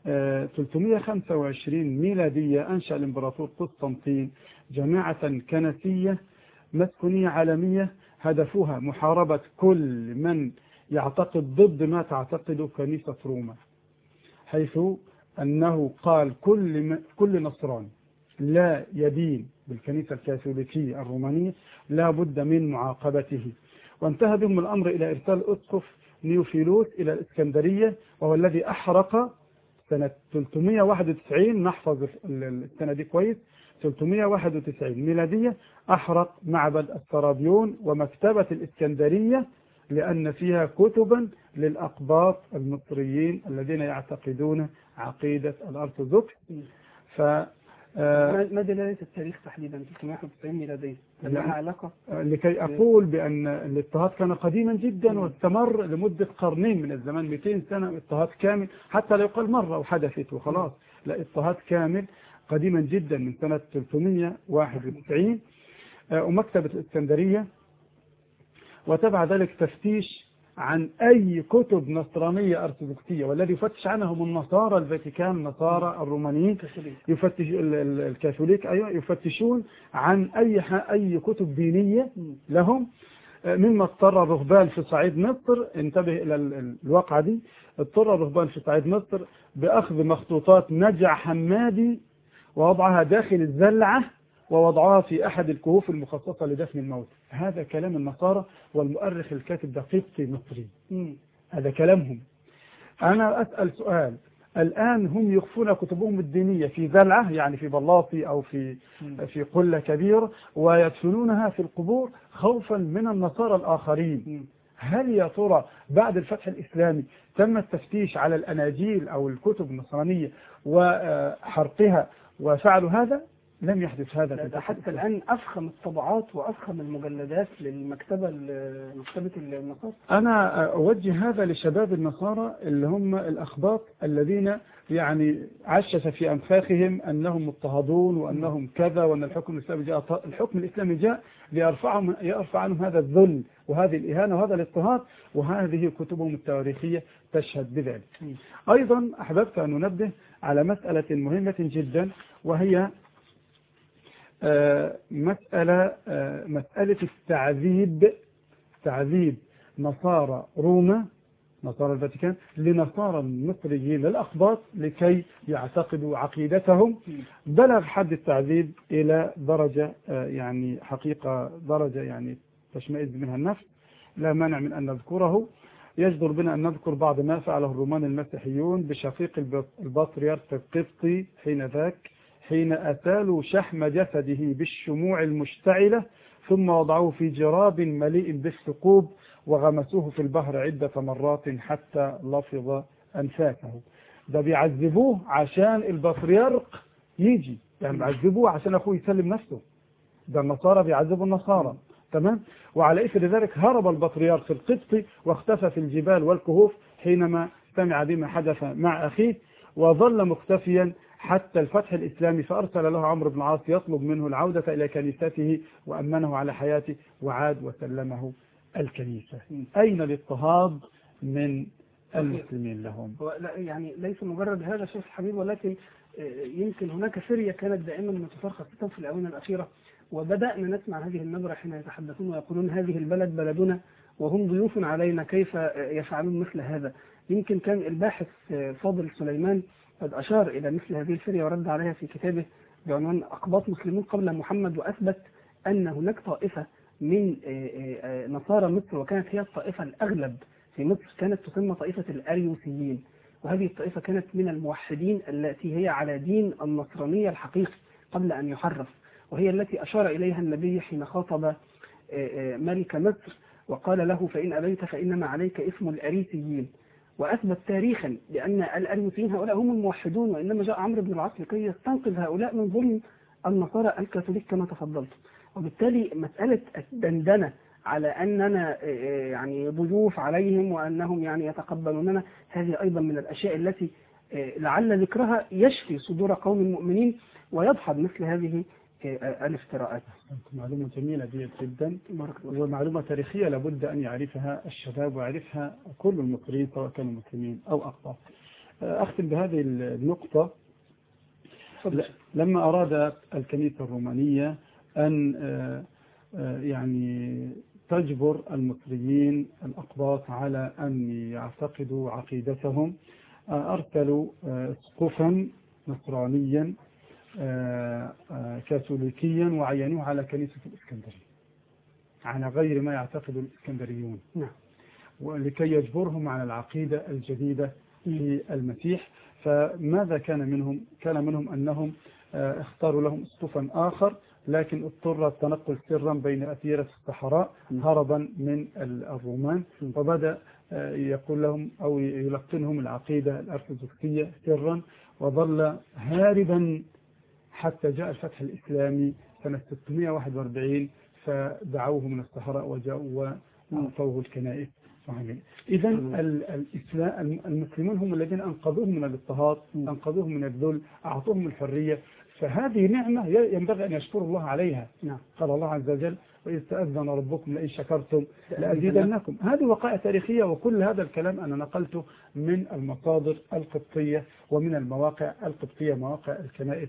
325 ميلادية أنشأ الإمبراطور قسطنطين جماعة كنسية مسكونية عالمية هدفها محاربة كل من يعتقد ضد ما تعتقده كنيسة روما، حيث أنه قال كل نصراني لا يدين بالكنيسة الكاثوليكية الرومانية لا بد من معاقبته. وانتهى بهم الأمر إلى إرسال أسقف نيوفيلوس إلى الإسكندرية، وهو الذي أحرق سنة 391، نحفظ السنة دي كويس، 391 ميلادية، أحرق معبد السرابيون ومكتبة الإسكندرية لأن فيها كتبا للأقباط المصريين الذين يعتقدون عقيدة الأرثوذكس. ما دلالة التاريخ تحديدا 391 ميلادية؟ لها علاقة؟ لكي أقول بأن الاضطهاد كان قديما جدا واستمر لمدة قرنين من الزمان، 200 سنة اضطهاد كامل، حتى لا يقال مرة وحدثت وخلاص، لا، اضطهاد كامل قديما جدا من سنة 391. ومكتبة الإسكندرية، وتبع ذلك تفتيش عن أي كتب نصرانية أرثوذكسية، والذي يفتش عنهم النصارى الفاتيكان، النصارى الرومانيين، يفتش الكاثوليك، أيوة، يفتشون عن أي كتب دينية لهم مما اضطر الرهبان في صعيد مصر، انتبه إلى الواقعة دي، اضطر الرهبان في صعيد مصر بأخذ مخطوطات نجع حمادي ووضعها داخل الزلعة ووضعها في أحد الكهوف المخصصة لدفن الموت. هذا كلام النصارى، والمؤرخ الكاتب ده قبطي مصري. هذا كلامهم. أنا أسأل سؤال، الآن هم يخفون كتبهم الدينية في زلعة، يعني في بلاطي أو في قلة كبيرة، ويدفنونها في القبور خوفا من النصارى الآخرين. هل يا ترى بعد الفتح الإسلامي تم التفتيش على الأناجيل أو الكتب النصرانية وحرقها وفعلوا هذا؟ لم يحدث هذا. حتى الآن أفخم الطبعات وأفخم المجلدات مكتبة النصارى. أنا أوجه هذا لشباب النصارى اللي هم الأخباط الذين يعني عشش في أنفاخهم أنهم مضطهدون وأنهم كذا، وأن الحكم الإسلامي جاء ليرفع عنهم هذا الذل وهذه الإهانة وهذا الاضطهاد، وهذه كتبهم التاريخية تشهد بذلك. أيضا أحببت أن ننبه على مسألة مهمة جدا، وهي مسألة تعذيب نصارى روما، نصارى الفاتيكان، لنصارى المصريين الأقباط لكي يعتقدوا عقيدتهم. بلغ حد التعذيب إلى درجة يعني حقيقة درجة يعني تشمئز منها النفس، لا مانع من أن نذكره. يجدر بنا أن نذكر بعض ما فعله الرومان المسيحيون بشقيق البطريرك القبطي حين أتالوا شحم جسده بالشموع المشتعلة، ثم وضعوه في جراب مليء بالثقوب وغمسوه في البحر عدة مرات حتى لفظ أنفاسه. ده بيعذبوه عشان البطريرك يجي، يعني بيعذبوه عشان أخوه يسلم نفسه. ده النصارى بيعذبوا النصارى، تمام. وعلى إثر ذلك هرب البطريرك القبطي واختفى في الجبال والكهوف حينما سمع بما حدث مع أخيه، وظل مختفيا حتى الفتح الإسلامي، فأرسل له عمرو بن العاص يطلب منه العودة إلى كنيسته وأمنه على حياته، وعاد وسلمه الكنيسة. أين الاضطهاد من المسلمين لهم؟ يعني ليس مجرد هذا شيخ حبيب، ولكن يمكن هناك فرية كانت دائما متفرقة في الآونة الأخيرة، وبدأنا نسمع هذه النبرة حين يتحدثون ويقولون هذه البلد بلدنا وهم ضيوف علينا، كيف يفعلون مثل هذا؟ يمكن كان الباحث فاضل سليمان قد أشار إلى مثل هذه الفرية ورد عليها في كتابه بعنوان أقباط مسلمون قبل محمد، وأثبت أن هناك طائفة من نصارى مصر، وكانت هي الطائفة الأغلب في مصر، كانت تسمى طائفة الأريوسيين، وهذه الطائفة كانت من الموحدين التي هي على دين النصرانية الحقيقي قبل أن يحرف، وهي التي أشار إليها النبي حين خاطب ملك مصر وقال له فإن أبيت فإنما عليك اسم الأريسيين. وأثبت تاريخا بأن الأريوسيين هؤلاء هم الموحدون، وإنما جاء عمرو بن العاص لكي يستنقذ هؤلاء من ظلم النصارى الكاثوليك كما تفضلت. وبالتالي مسألة الدندنة على أننا يعني ضيوف عليهم وأنهم يعني يتقبلوننا، هذه أيضا من الأشياء التي لعل ذكرها يشفي صدور قوم المؤمنين ويدحض مثل هذه الافتراءات. معلومة جميلة جدا، ومعلومة تاريخية لابد أن يعرفها الشباب ويعرفها كل المصريين سواء كانوا مسلمين أو أقباط. أختم بهذه النقطة. لما أراد الكنيسة الرومانية أن يعني تجبر المصريين الأقباط على أن يعتقدوا عقيدتهم، أرسلوا اسقفا نصرانيا كاثوليكيا وعينوه على كنيسة الإسكندرية على غير ما يعتقد الإسكندريون، ولكي يجبرهم على العقيدة الجديدة للمسيح. فماذا كان منهم؟ كان منهم أنهم اختاروا لهم اسقفا آخر، لكن اضطر التنقل سرا بين أثيرة الصحراء هربا من الرومان، وبدأ يقول لهم أو يلقنهم العقيدة الأرثوذكسية سرا، وظل هاربا حتى جاء الفتح الإسلامي سنة 641، فدعوه من الصحراء وجاءوا وأعطوه الكنائس. إذا المسلمون هم الذين أنقذوهم من الاضطهاد، أنقذوهم من الذل، أعطوهم الحرية، فهذه نعمة ينبغي أن يشكر الله عليها. قال الله عز وجل وإذ تأذن ربكم لئن شكرتم لأزيدنكم. هذه وقائع تاريخية، وكل هذا الكلام أنا نقلته من المصادر القبطية ومن المواقع القبطية، مواقع الكنائس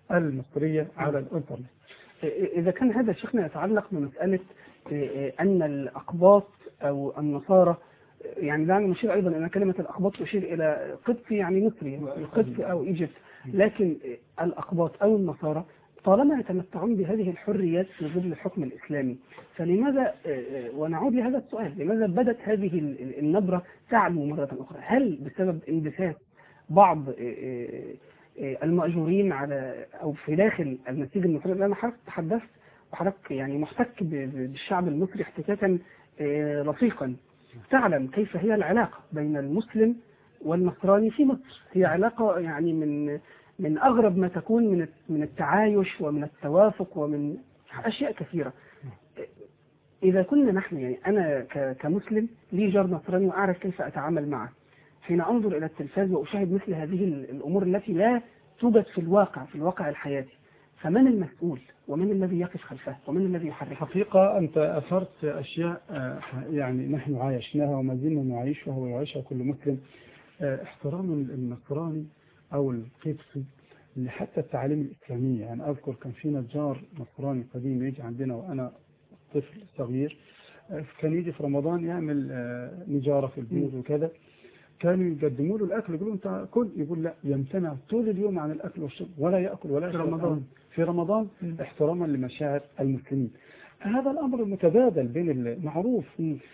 المصرية على الإنترنت. إذا كان هذا شيخنا يتعلق بمسألة أن الأقباط أو النصارى، يعني دعنا نشير أيضا أن كلمة الأقباط تشير إلى قبطي يعني مصري، قبط أو إيجيبت، لكن الأقباط أو النصارى طالما يتمتعون بهذه الحريات في ظل الحكم الإسلامي، فلماذا، ونعود لهذا السؤال، لماذا بدت هذه النبرة تعلو مرة أخرى؟ هل بسبب انبثاث بعض المأجورين على أو في داخل النسيج المصري؟ لأن حضرتك تحدثت وحضرتك يعني محتك بالشعب المصري احتكاكا لصيقا، تعلم كيف هي العلاقة بين المسلم والنصراني في مصر. هي علاقة يعني من أغرب ما تكون من التعايش ومن التوافق ومن أشياء كثيرة. إذا كنا نحن، يعني أنا كمسلم لي جار نصراني وأعرف كيف أتعامل معه، حين أنظر إلى التلفاز وأشاهد مثل هذه الأمور التي لا توجد في الواقع الحياتي، فمن المسؤول ومن الذي يقف خلفه ومن الذي يحرك؟ حقيقة أنت أثرت أشياء يعني نحن عايشناها وما زلنا نعيشها ويعيشها كل مسلم. احترام النصراني أو القبطي لحتى التعاليم الإسلامية. يعني أذكر كان في نجار نصراني قديم يجي عندنا وأنا طفل صغير، كان يجي في رمضان يعمل نجارة في البيوت وكذا، كانوا يقدموا له الأكل يقولوا أنت كل، يقول لا، يمتنع طول اليوم عن الأكل والشرب ولا يأكل ولا يشرب في رمضان احتراما لمشاعر المسلمين. هذا الأمر المتبادل بين المعروف.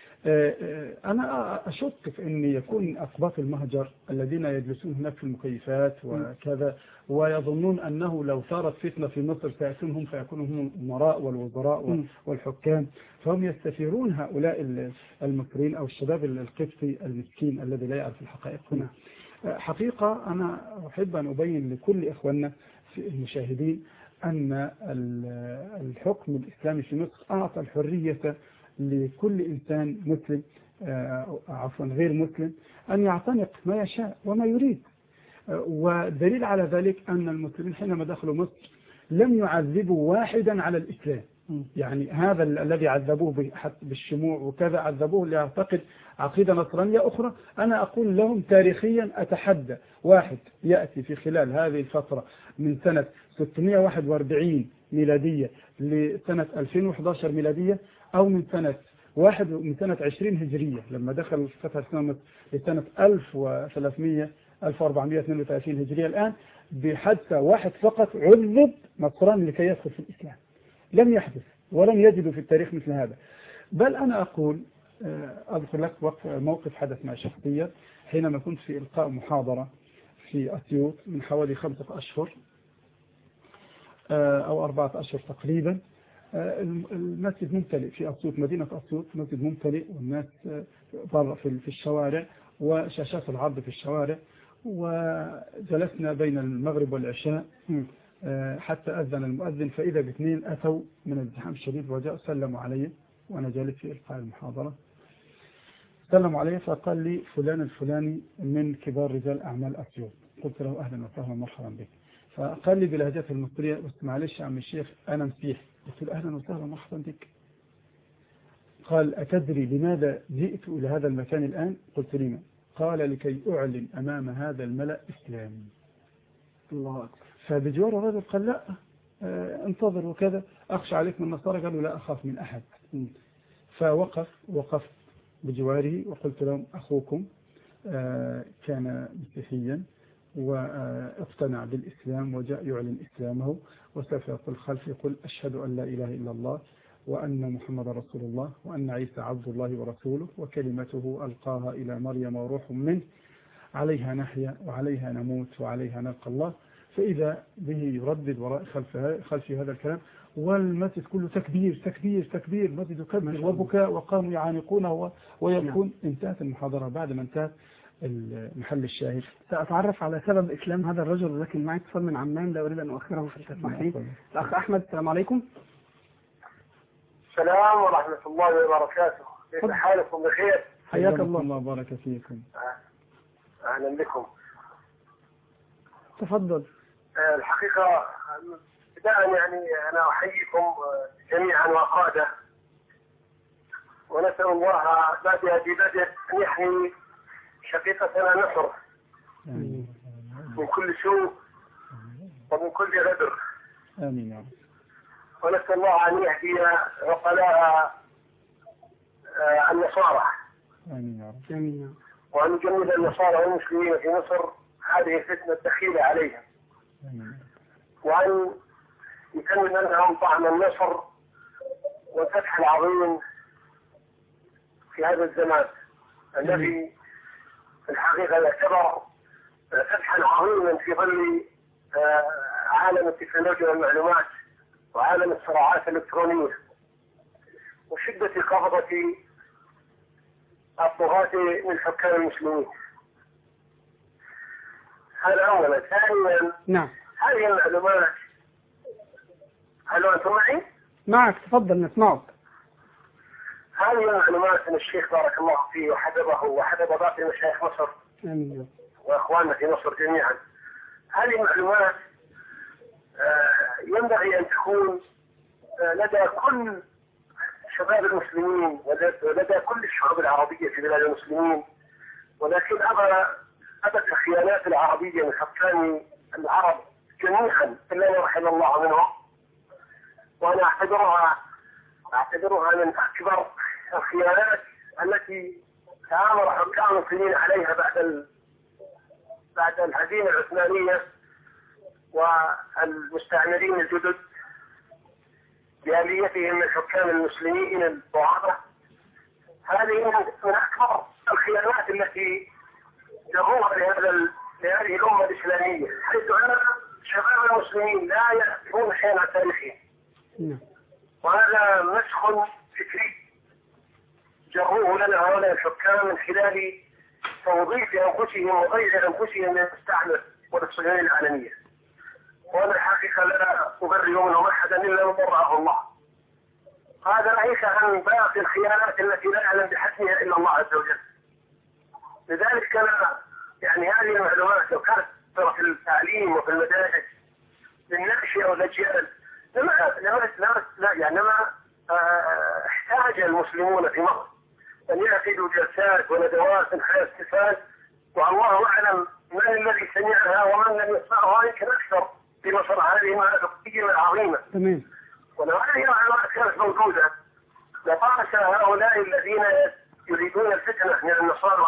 أنا أشك في أن يكون أقباط المهجر الذين يجلسون هناك في المكيفات وكذا ويظنون أنه لو ثارت فتنة في مصر سيكونوا هم الأمراء والوزراء والحكام، فهم يستثيرون هؤلاء المصريين أو الشباب القبطي المسكين الذي لا يعرف الحقائق هنا. حقيقة أنا أحب أن أبين لكل إخواننا في المشاهدين أن الحكم الإسلامي في مصر أعطى الحرية لكل إنسان مسلم، عفوا غير مسلم، أن يعتنق ما يشاء وما يريد. ودليل على ذلك أن المسلمين حينما دخلوا مصر لم يعذبوا واحدا على الإسلام. يعني هذا الذي عذبوه بالشموع وكذا عذبوه ليعتقد عقيدة نصرانية أخرى. أنا أقول لهم تاريخيا أتحدى واحد يأتي في خلال هذه الفترة من سنة 641 ميلادية لسنة 2011 ميلادية، أو من سنة 20 هجرية لما دخل فتح الإسلام لسنة 1432 هجرية الآن، بحادثة واحد فقط عذب نصراني لكي يدخل في الإسلام. لم يحدث ولم يجدوا في التاريخ مثل هذا. بل أنا أقول، أذكر لك موقف حدث مع شخصية حينما كنت في إلقاء محاضرة في أسيوط من حوالي 5 أشهر أو 4 أشهر تقريبا. المسجد ممتلئ في أسيوط، مدينة أسيوط مسجد ممتلئ، والناس برا في الشوارع وشاشات العرض في الشوارع، وجلسنا بين المغرب والعشاء حتى أذن المؤذن، فإذا باثنين أتوا من الازدحام الشديد وجاءوا سلموا علي وأنا جالس في إلقاء المحاضرة. سلموا علي فقال لي فلان الفلاني من كبار رجال أعمال أسيوط. قلت له أهلا وسهلا مرحبا بك. فقال لي بلهجته المصرية بس معلش يا عم الشيخ أنا مسيحي. قلت له أهلا وسهلا مرحبا بك. قال أتدري لماذا جئت إلى هذا المكان الآن؟ قلت لما؟ قال لكي أعلن أمام هذا الملأ إسلامي. الله أكبر. فبجوار الرجل قال لا انتظر وكذا، أخشى عليك من النصارى. قالوا لا أخاف من أحد. وقفت بجواره وقلت لهم أخوكم كان مسيحيا واقتنع بالإسلام وجاء يعلن إسلامه، وسوف يقول خلفي يقول أشهد أن لا إله إلا الله وأن محمد رسول الله وأن عيسى عبد الله ورسوله وكلمته ألقاها إلى مريم وروح منه، عليها نحيا وعليها نموت وعليها نلقى الله. فإذا به يردد وراء خلفي هذا الكلام، والمسجد كله تكبير تكبير تكبير، مسجد كبير وبكاء، وقاموا يعانقونه ويبكون. انتهت المحاضرة. بعد ما انتهت المحل الشاهد سأتعرف على سبب إسلام هذا الرجل، لكن معي اتصال من عمان لا أريد أن أؤخره في التسمح. الأخ أحمد، السلام عليكم. السلام ورحمة الله وبركاته. كيف حالكم؟ بخير؟ حياك الله. الله بارك فيكم. أهلا بكم. تفضل. الحقيقة بداية يعني أنا أحييكم جميعا وأفرادا، ونسأل الله بادئ ببدء أن يحمي شقيقتنا نصر من كل سوء ومن كل غدر. آمين يا رب. ونسأل الله أن يهدي عقلاء النصارى. آمين يا رب. آمين يا رب. وأن يجنب النصارى والمسلمين في مصر هذه الفتنة الدخيلة عليهم. آمين. وأن يكمل لهم طعم النصر والفتح العظيم في هذا الزمان الذي في الحقيقة يعتبر فتحا عظيما في ظل عالم التكنولوجيا والمعلومات وعالم الصراعات الإلكترونية وشدة قبضة الطغاة من حكام المسلمين. هذا أولا. ثانيا، نعم. هذه المعلومات، هل أنتم معي؟ معك، تفضل نسمعك. هذه المعلومات من الشيخ بارك الله فيه وحفظه وحفظ باقي مشايخ مصر آمين وإخواننا في مصر جميعا. هذه المعلومات ينبغي أن تكون لدى كل شباب المسلمين ولدى كل الشعوب العربية في بلاد المسلمين، ولكن أبت الخيانات العربية من حكام العرب جميعا إلا ما رحم الله منهم، وأنا أعتبرها من أكبر الخيانات التي تآمر حكام المسلمين عليها بعد الهزيمة العثمانية والمستعمرين الجدد بآليتهم من حكام المسلمين الضعافة. هذه من أكبر الخيانات التي جروها لهذه الأمة الإسلامية، حيث أن شباب المسلمين لا يعرفون شيئا عن تاريخهم. وهذا مسخ فكري جروه لنا هؤلاء الحكام من خلال توظيف أنفسهم وغير أنفسهم من المستعمر والصهيونية العالمية. وأنا الحقيقة لا أبرئ منهم أحدا إلا من برأه الله. هذا ليس عن باقي الخيانات التي لا يعلم بحسمها إلا الله عز وجل. لذلك يعني هذه المعلومات لو كانت في التعليم وفي المدارس للناشئة والأجيال لما احتاج المسلمون في مصر أن يعقدوا جلسات وندوات من خلال الاستفاد، والله أعلم من الذي سمعها ومن لم يسمعها، يمكن أكثر في مصر هذه القيمة العظيمة. تمام. ولو هذه المعلومات كانت موجودة لطمس هؤلاء الذين يريدون الفتنة من النصارى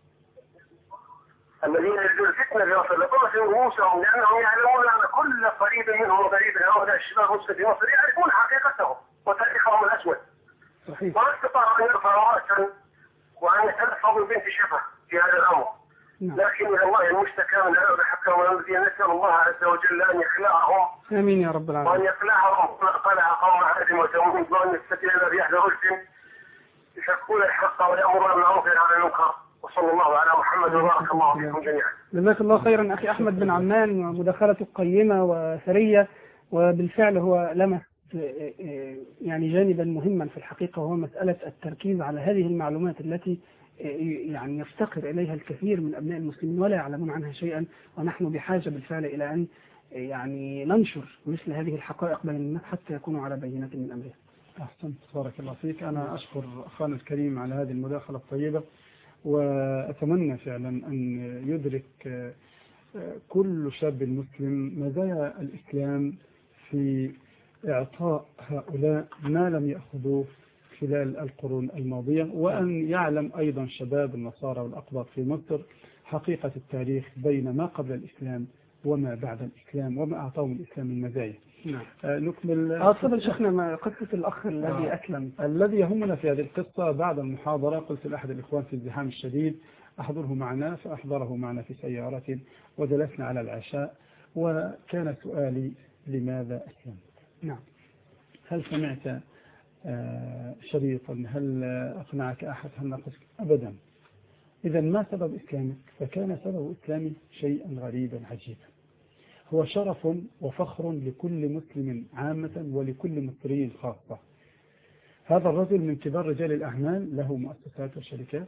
الذين يريدون الفتنة في مصر لطمسوا رؤوسهم، لأنهم يعلمون أن كل قريب منهم وقريب هؤلاء الشباب المسلمين في مصر يعرفون حقيقتهم وتاريخهم الأسود. صحيح. ما استطاعوا أن يرفعوا رأسا وأن يتلفظوا بنت شفة في هذا الأمر. لكن إلى الله المشتكى من هؤلاء الحكام الذين نسأل الله عز وجل أن يخلعهم. آمين يا رب العالمين. وأن يخلعهم قلع قوم عاد وثمود وأن يستطيع الرياح لرشد يشكون الحق ويأمرون بالمعروف وينهون عن المنكر. وصلى الله على محمد وبارك الله فيكم جميعا. جزاك الله خيرا أخي أحمد بن عمان، ومداخلته قيمة وثرية، وبالفعل هو لمس يعني جانبا مهما في الحقيقة، وهو مسألة التركيز على هذه المعلومات التي يعني يفتقر إليها الكثير من أبناء المسلمين ولا يعلمون عنها شيئا، ونحن بحاجة بالفعل إلى أن يعني ننشر مثل هذه الحقائق بين الناس حتى يكونوا على بينة من أمرها. أحسنت، بارك الله فيك. أنا أشكر أخانا الكريم على هذه المداخلة الطيبة، وأتمنى فعلا أن يدرك كل شاب مسلم مزايا الإسلام في إعطاء هؤلاء ما لم يأخذوه خلال القرون الماضية، وأن يعلم أيضا شباب النصارى والأقباط في مصر حقيقة التاريخ بين ما قبل الإسلام وما بعد الإسلام وما أعطاهم الإسلام من مزايا. نعم. نكمل. تفضل شيخنا، قصة الأخ الذي أسلم. الذي يهمنا في هذه القصة بعد المحاضرة قلت لأحد الإخوان في الزحام الشديد أحضره معنا، فأحضره معنا في سيارة وجلسنا على العشاء، وكان سؤالي: لماذا أسلمت؟ نعم. هل سمعت شريطا؟ هل أقنعك أحد؟ هل ناقشك؟ أبدا. إذا ما سبب إسلامك؟ فكان سبب إسلامي شيئا غريبا عجيبا، هو شرف وفخر لكل مسلم عامة ولكل مصري خاصة. هذا الرجل من كبار رجال الأعمال، له مؤسسات وشركات.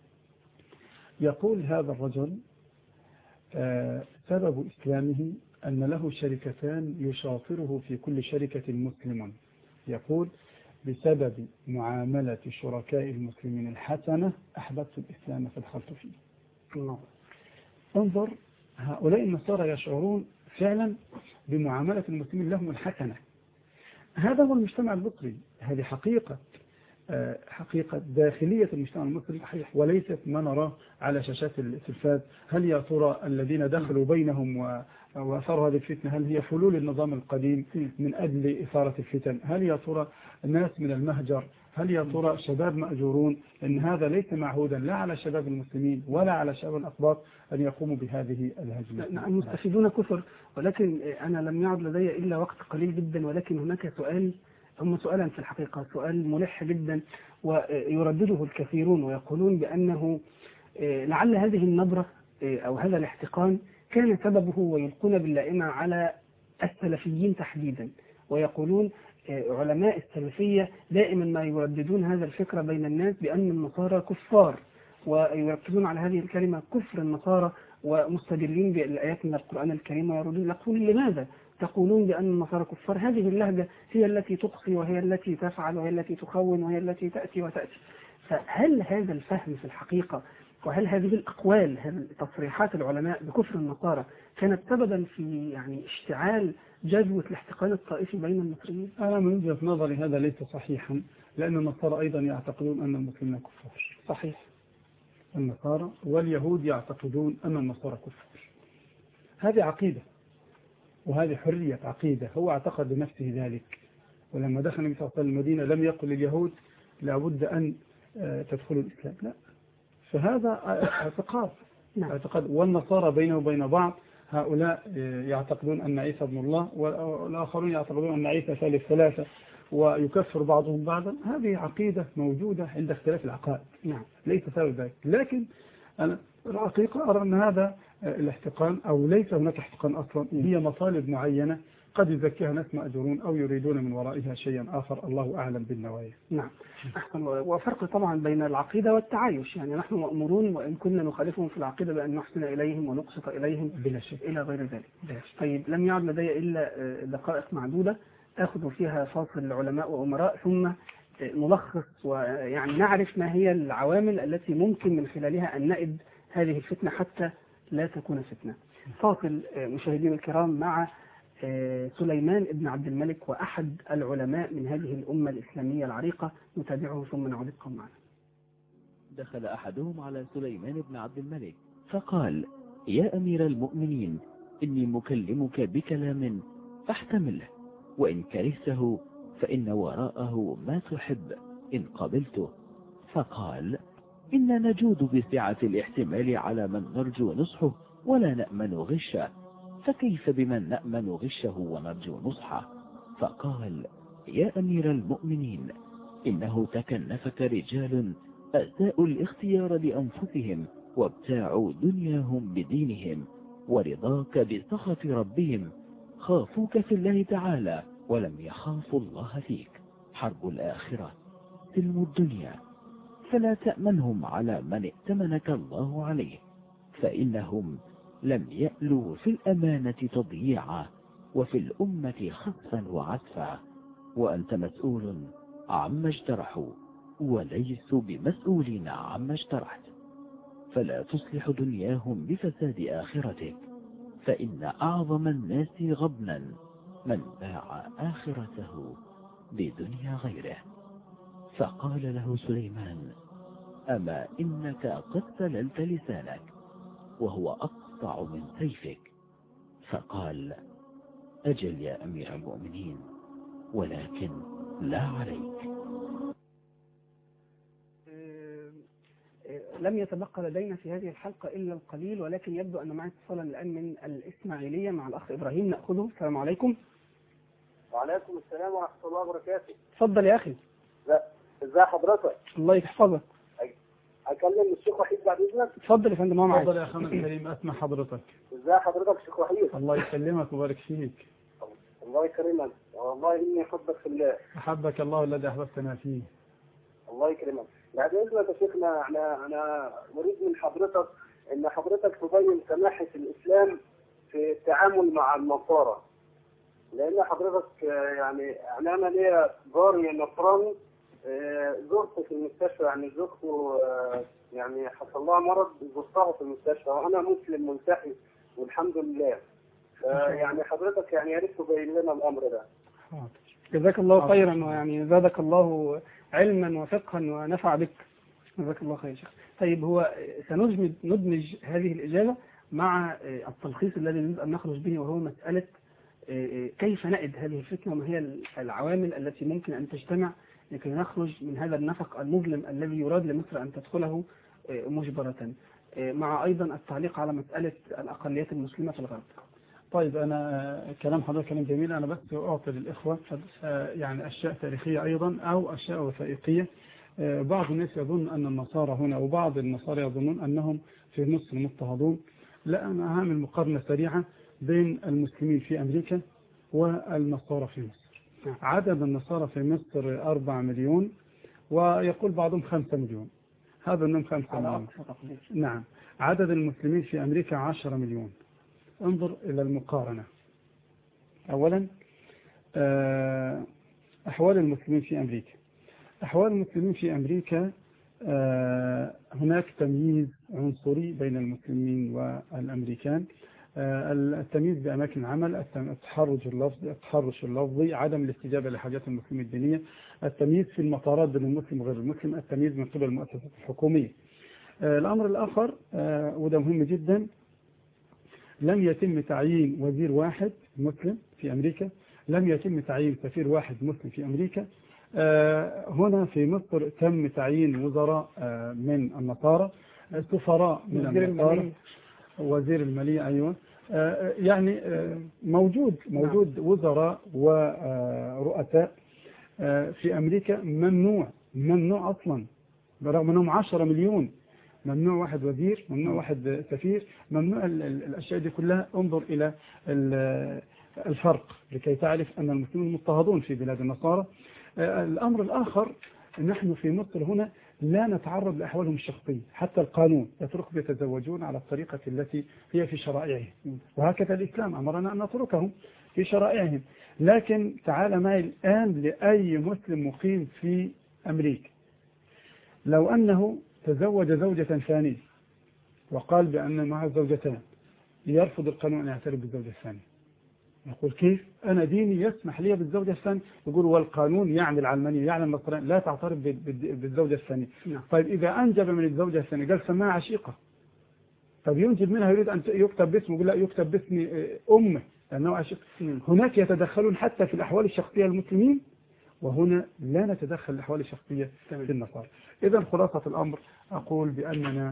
يقول هذا الرجل سبب إسلامه أن له شركتان يشاطره في كل شركة مسلم. يقول: بسبب معاملة شركاء المسلمين الحسنة أحببت الإسلام فدخلت فيه. الله. انظر، هؤلاء النصارى يشعرون فعلا بمعاملة المسلمين لهم الحسنة. هذا هو المجتمع المصري، هذه حقيقة داخلية المجتمع المصري وليست ما نراه على شاشات التلفاز. هل يا ترى الذين دخلوا بينهم وأثاروا هذه الفتنة هل هي فلول النظام القديم من أجل إثارة الفتن؟ هل يا ترى الناس من المهجر؟ هل يا ترى شباب مأجورون؟ إن هذا ليس معهودا لا على شباب المسلمين ولا على شباب الأقباط أن يقوموا بهذه الهجمة. المستفيدون كثر، ولكن أنا لم يعد لدي إلا وقت قليل جدا، ولكن هناك سؤالا في الحقيقة، سؤال ملح جدا ويردده الكثيرون ويقولون بأنه لعل هذه النبرة أو هذا الاحتقان كان سببه، ويلقون باللائمة على السلفيين تحديدا، ويقولون علماء السلفية دائما ما يرددون هذا الفكرة بين الناس بأن النصارى كفار، ويركزون على هذه الكلمة كفر النصارى ومستدلين بالآيات من القرآن الكريم، ويردون يقولون لماذا تقولون بأن النصارى كفار؟ هذه اللهجة هي التي تقصي وهي التي تفعل وهي التي تخون وهي التي تأتي وتأتي. فهل هذا الفهم في الحقيقة وهل هذه الأقوال، هل تصريحات العلماء بكفر النصارى كانت سببا في يعني اشتعال جذوة الاحتقان الطائفي بين المصريين؟ أنا من وجهة نظري هذا ليس صحيحا، لأن النصارى أيضا يعتقدون أن المسلمين كفار. صحيح. النصارى واليهود يعتقدون أن النصارى كفار. هذه عقيدة وهذه حرية عقيدة، هو اعتقد بنفسه ذلك. ولما دخل النبي صلى الله عليه وسلم المدينة لم يقل لليهود لابد أن تدخلوا الإسلام، لا، فهذا اعتقاد. والنصارى بينه وبين بعض، هؤلاء يعتقدون أن عيسى ابن الله والآخرون يعتقدون أن عيسى ثالث ثلاثة ويكفر بعضهم بعضا. هذه عقيدة موجودة عند اختلاف العقائد، نعم، ليس سبب ذلك. لكن أنا الحقيقة أرى أن هذا الاحتقان أو ليس هناك احتقان أصلا، هي مطالب معينة قد يزكيها ناس مأجورون أو يريدون من ورائها شيئا آخر، الله أعلم بالنوايا. نعم، أحسن. وفرق طبعا بين العقيدة والتعايش، يعني نحن مأمورون وإن كنا نخالفهم في العقيدة بأن نحسن إليهم ونقسط إليهم بلا شك إلى غير ذلك. طيب، لم يعد لدي إلا دقائق معدودة أخذ فيها فاصل العلماء وأمراء، ثم نلخص ويعني نعرف ما هي العوامل التي ممكن من خلالها أن نئد هذه الفتنة حتى لا تكون فتنة. فاصل مشاهدين الكرام مع سليمان بن عبد الملك وأحد العلماء من هذه الأمة الإسلامية العريقة، نتابعه ثم نعود لكم معنا. دخل أحدهم على سليمان بن عبد الملك فقال: يا أمير المؤمنين، إني مكلمك بكلام فاحتمله، وإن كرهته فإن وراءه ما تحب إن قبلته. فقال: إن نجود بسعة الاحتمال على من نرجو نصحه ولا نأمن غشه، فكيف بمن نأمن غشه ونرجو نصحه؟ فقال: يا أمير المؤمنين، إنه تكنفك رجال أساءوا الاختيار لأنفسهم وابتاعوا دنياهم بدينهم، ورضاك بسخط ربهم، خافوك في الله تعالى ولم يخافوا الله فيك. حرب الآخرة سلم الدنيا، فلا تأمنهم على من ائتمنك الله عليه، فإنهم لم يألوا في الأمانة تضييعا، وفي الأمة خطفا وعطفا، وأنت مسؤول عما اجترحوا وليسوا بمسؤولين عما اجترحت، فلا تصلح دنياهم بفساد آخرتك، فإن أعظم الناس غبنا من باع آخرته بدنيا غيره. فقال له سليمان: أما إنك قد سللت لسانك وهو أقطع من سيفك. فقال: أجل يا أمير المؤمنين، ولكن لا عليك. لم يتبقى لدينا في هذه الحلقة إلا القليل، ولكن يبدو أن معي اتصالا الآن من الإسماعيلية مع الأخ إبراهيم، نأخذه. السلام عليكم. وعليكم السلام ورحمة الله وبركاته. تفضل يا أخي. ازي حضرتك؟ الله يحفظك. أكلم الشيخ وحيد بعد إذنك؟ تفضل يا فندم، ما معك. تفضل يا أخي الكريم، أسمع حضرتك. ازي حضرتك شيخ وحيد؟ الله يسلمك ويبارك فيك. الله يكرمك، والله إني أحبك في الله. أحبك الله الذي أحببتنا فيه. الله يكرمك. بعد إذنك يا شيخنا، أنا نريد من حضرتك إن حضرتك تبين سماحة الإسلام في التعامل مع النصارى، لأن حضرتك يعني أنا ليا جاري نصراني، زرته في المستشفى، يعني زرته يعني حصل لها مرض، زرتها في المستشفى، وأنا مسلم ملتحي والحمد لله. يعني حضرتك يعني يا ريت تبين لنا الامر ده. جزاك الله خيرا، ويعني زادك الله علما وفقها ونفع بك. جزاك الله خير يا شيخ. طيب، هو ندمج هذه الإجابة مع التلخيص الذي نريد أن نخرج به، وهو مسألة كيف نأد هذه الفتنة، وما هي العوامل التي ممكن أن تجتمع لكي نخرج من هذا النفق المظلم الذي يراد لمصر أن تدخله مجبرة، مع أيضا التعليق على مسألة الأقليات المسلمة في الغرب. طيب، أنا كلام حضرتك كلام جميل. أنا بس أعطي للإخوة يعني أشياء تاريخية أيضا أو أشياء وثائقية. بعض الناس يظن أن النصارى هنا، وبعض النصارى يظنون أنهم في مصر مضطهدون. لا، أنا هعمل مقارنة سريعة بين المسلمين في أمريكا والنصارى في مصر. عدد النصارى في مصر 4 مليون، ويقول بعضهم 5 مليون. هذا أنهم 5 مليون. نعم. عدد المسلمين في أمريكا 10 مليون. انظر إلى المقارنة. أولا، أحوال المسلمين في أمريكا. أحوال المسلمين في أمريكا هناك تمييز عنصري بين المسلمين والأمريكان. التمييز بأماكن العمل، التحرش اللفظي، عدم الاستجابة لحاجات المسلمين الدينية، التمييز في المطارات بين المسلم وغير المسلم، التمييز من قبل المؤسسات الحكومية. الأمر الآخر وده مهم جدا، لم يتم تعيين وزير واحد مسلم في أمريكا، لم يتم تعيين سفير واحد مسلم في أمريكا. هنا في مصر تم تعيين وزراء من النصارى، سفراء من النصارى، وزير المالية. أيوة، يعني موجود وزراء ورؤساء في أمريكا. ممنوع أصلا، برغم أنهم 10 مليون. ممنوع واحد وزير، ممنوع واحد سفير، ممنوع الأشياء دي كلها. انظر إلى الفرق لكي تعرف أن المسلمين مضطهدون في بلاد النصارى. الأمر الآخر، نحن في مصر هنا لا نتعرض لأحوالهم الشخصية. حتى القانون يتركهم يتزوجون على الطريقة التي هي في شرائعهم، وهكذا الإسلام أمرنا أن نتركهم في شرائعهم. لكن تعال معي الآن لأي مسلم مقيم في أمريكا، لو أنه تزوج زوجة ثانية وقال بأن معه زوجتان، يرفض القانون أن يعترف بالزوجة الثانية. يقول كيف؟ أنا ديني يسمح لي بالزوجة الثانية. يقول والقانون يعني العلمانية يعني النصرانية لا تعترف بالزوجة الثانية. طيب، إذا أنجب من الزوجة الثانية قال سماها عشيقة، طيب ينجب منها يريد أن يكتب باسمه، يقول لا يكتب باسم أمه لأنه عشيق. هناك يتدخلون حتى في الأحوال الشخصية للمسلمين، وهنا لا نتدخل الأحوال الشخصية في النصارى. إذا خلاصة الأمر أقول بأننا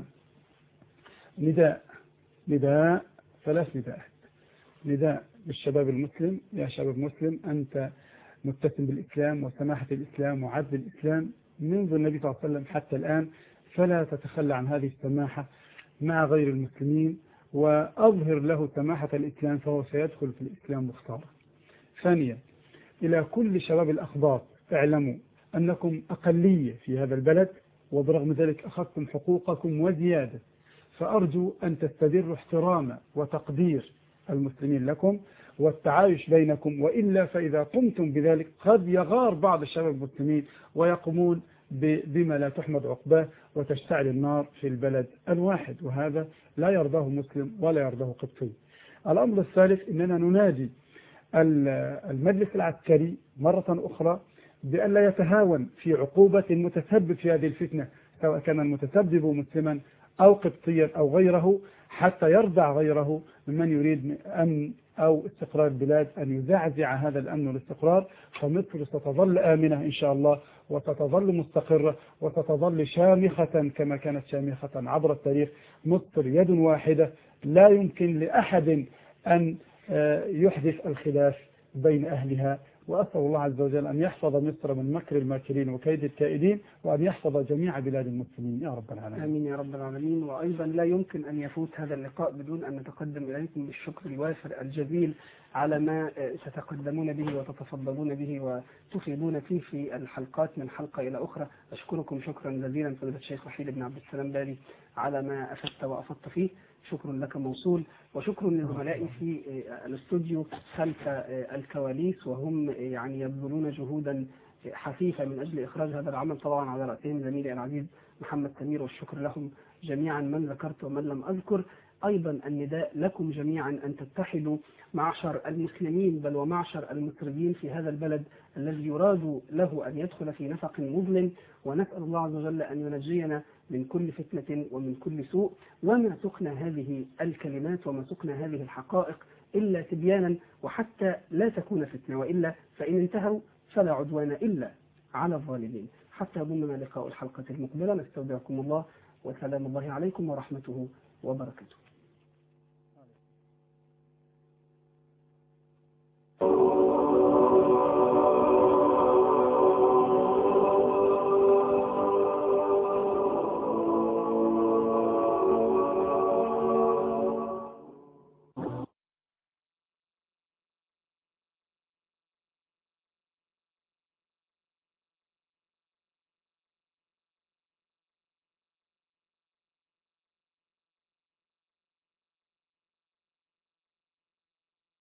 نداء 3 نداءات. نداء بالشباب المسلم، يا شباب مسلم أنت متسم بالإسلام وسماحة الإسلام وعدل الإسلام منذ النبي صلى الله عليه وسلم حتى الآن، فلا تتخلى عن هذه السماحة مع غير المسلمين، وأظهر له سماحة الإسلام فهو سيدخل في الإسلام مختارا. ثانيا، إلى كل شباب الأخبار، اعلموا أنكم أقلية في هذا البلد، وبرغم ذلك أخذتم حقوقكم وزيادة، فأرجو أن تستدروا احترام وتقدير المسلمين لكم والتعايش بينكم، وإلا فإذا قمتم بذلك قد يغار بعض الشباب المسلمين ويقومون بما لا تحمد عقباه وتشتعل النار في البلد الواحد، وهذا لا يرضاه مسلم ولا يرضاه قبطي. الأمر الثالث، إننا ننادي المجلس العسكري مرة أخرى بأن لا يتهاون في عقوبة المتسبب في هذه الفتنة، سواء كان المتسبب مسلما أو قبطيا أو غيره، حتى يردع غيره ممن يريد أمن أو استقرار البلاد أن يزعزع هذا الأمن والاستقرار. فمصر ستظل آمنة إن شاء الله، وستظل مستقرة، وستظل شامخة كما كانت شامخة عبر التاريخ. مصر يد واحدة، لا يمكن لأحد أن يحدث الخلاف بين أهلها. وأسأل الله عز وجل أن يحفظ مصر من مكر الماكرين وكيد الكائدين، وأن يحفظ جميع بلاد المسلمين يا رب العالمين. آمين يا رب العالمين. وأيضا لا يمكن أن يفوت هذا اللقاء بدون أن نتقدم إليكم بالشكر الوافر الجزيل على ما تتقدمون به وتتفضلون به وتفيدون فيه في الحلقات من حلقة إلى أخرى. أشكركم شكرا جزيلا فضيلة الشيخ وحيد بن عبد السلام بالي على ما أفدت وأفدت فيه. شكر لك موصول، وشكر لزملائي في الاستوديو خلف الكواليس، وهم يعني يبذلون جهودا حثيثة من أجل إخراج هذا العمل، طبعا على رأسهم زميلي العزيز محمد سمير، والشكر لهم جميعا من ذكرت ومن لم أذكر. أيضا النداء لكم جميعا أن تتحدوا معشر المسلمين بل ومعشر المصريين في هذا البلد الذي يراد له أن يدخل في نفق مظلم، ونسأل الله عز وجل أن ينجينا من كل فتنة ومن كل سوء. وما سقنا هذه الكلمات وما سقنا هذه الحقائق إلا تبيانا وحتى لا تكون فتنة، وإلا فإن انتهوا فلا عدوان إلا على الظالمين. حتى يضمنا لقاء الحلقة المقبلة، نستودعكم الله وسلام الله عليكم ورحمته وبركاته.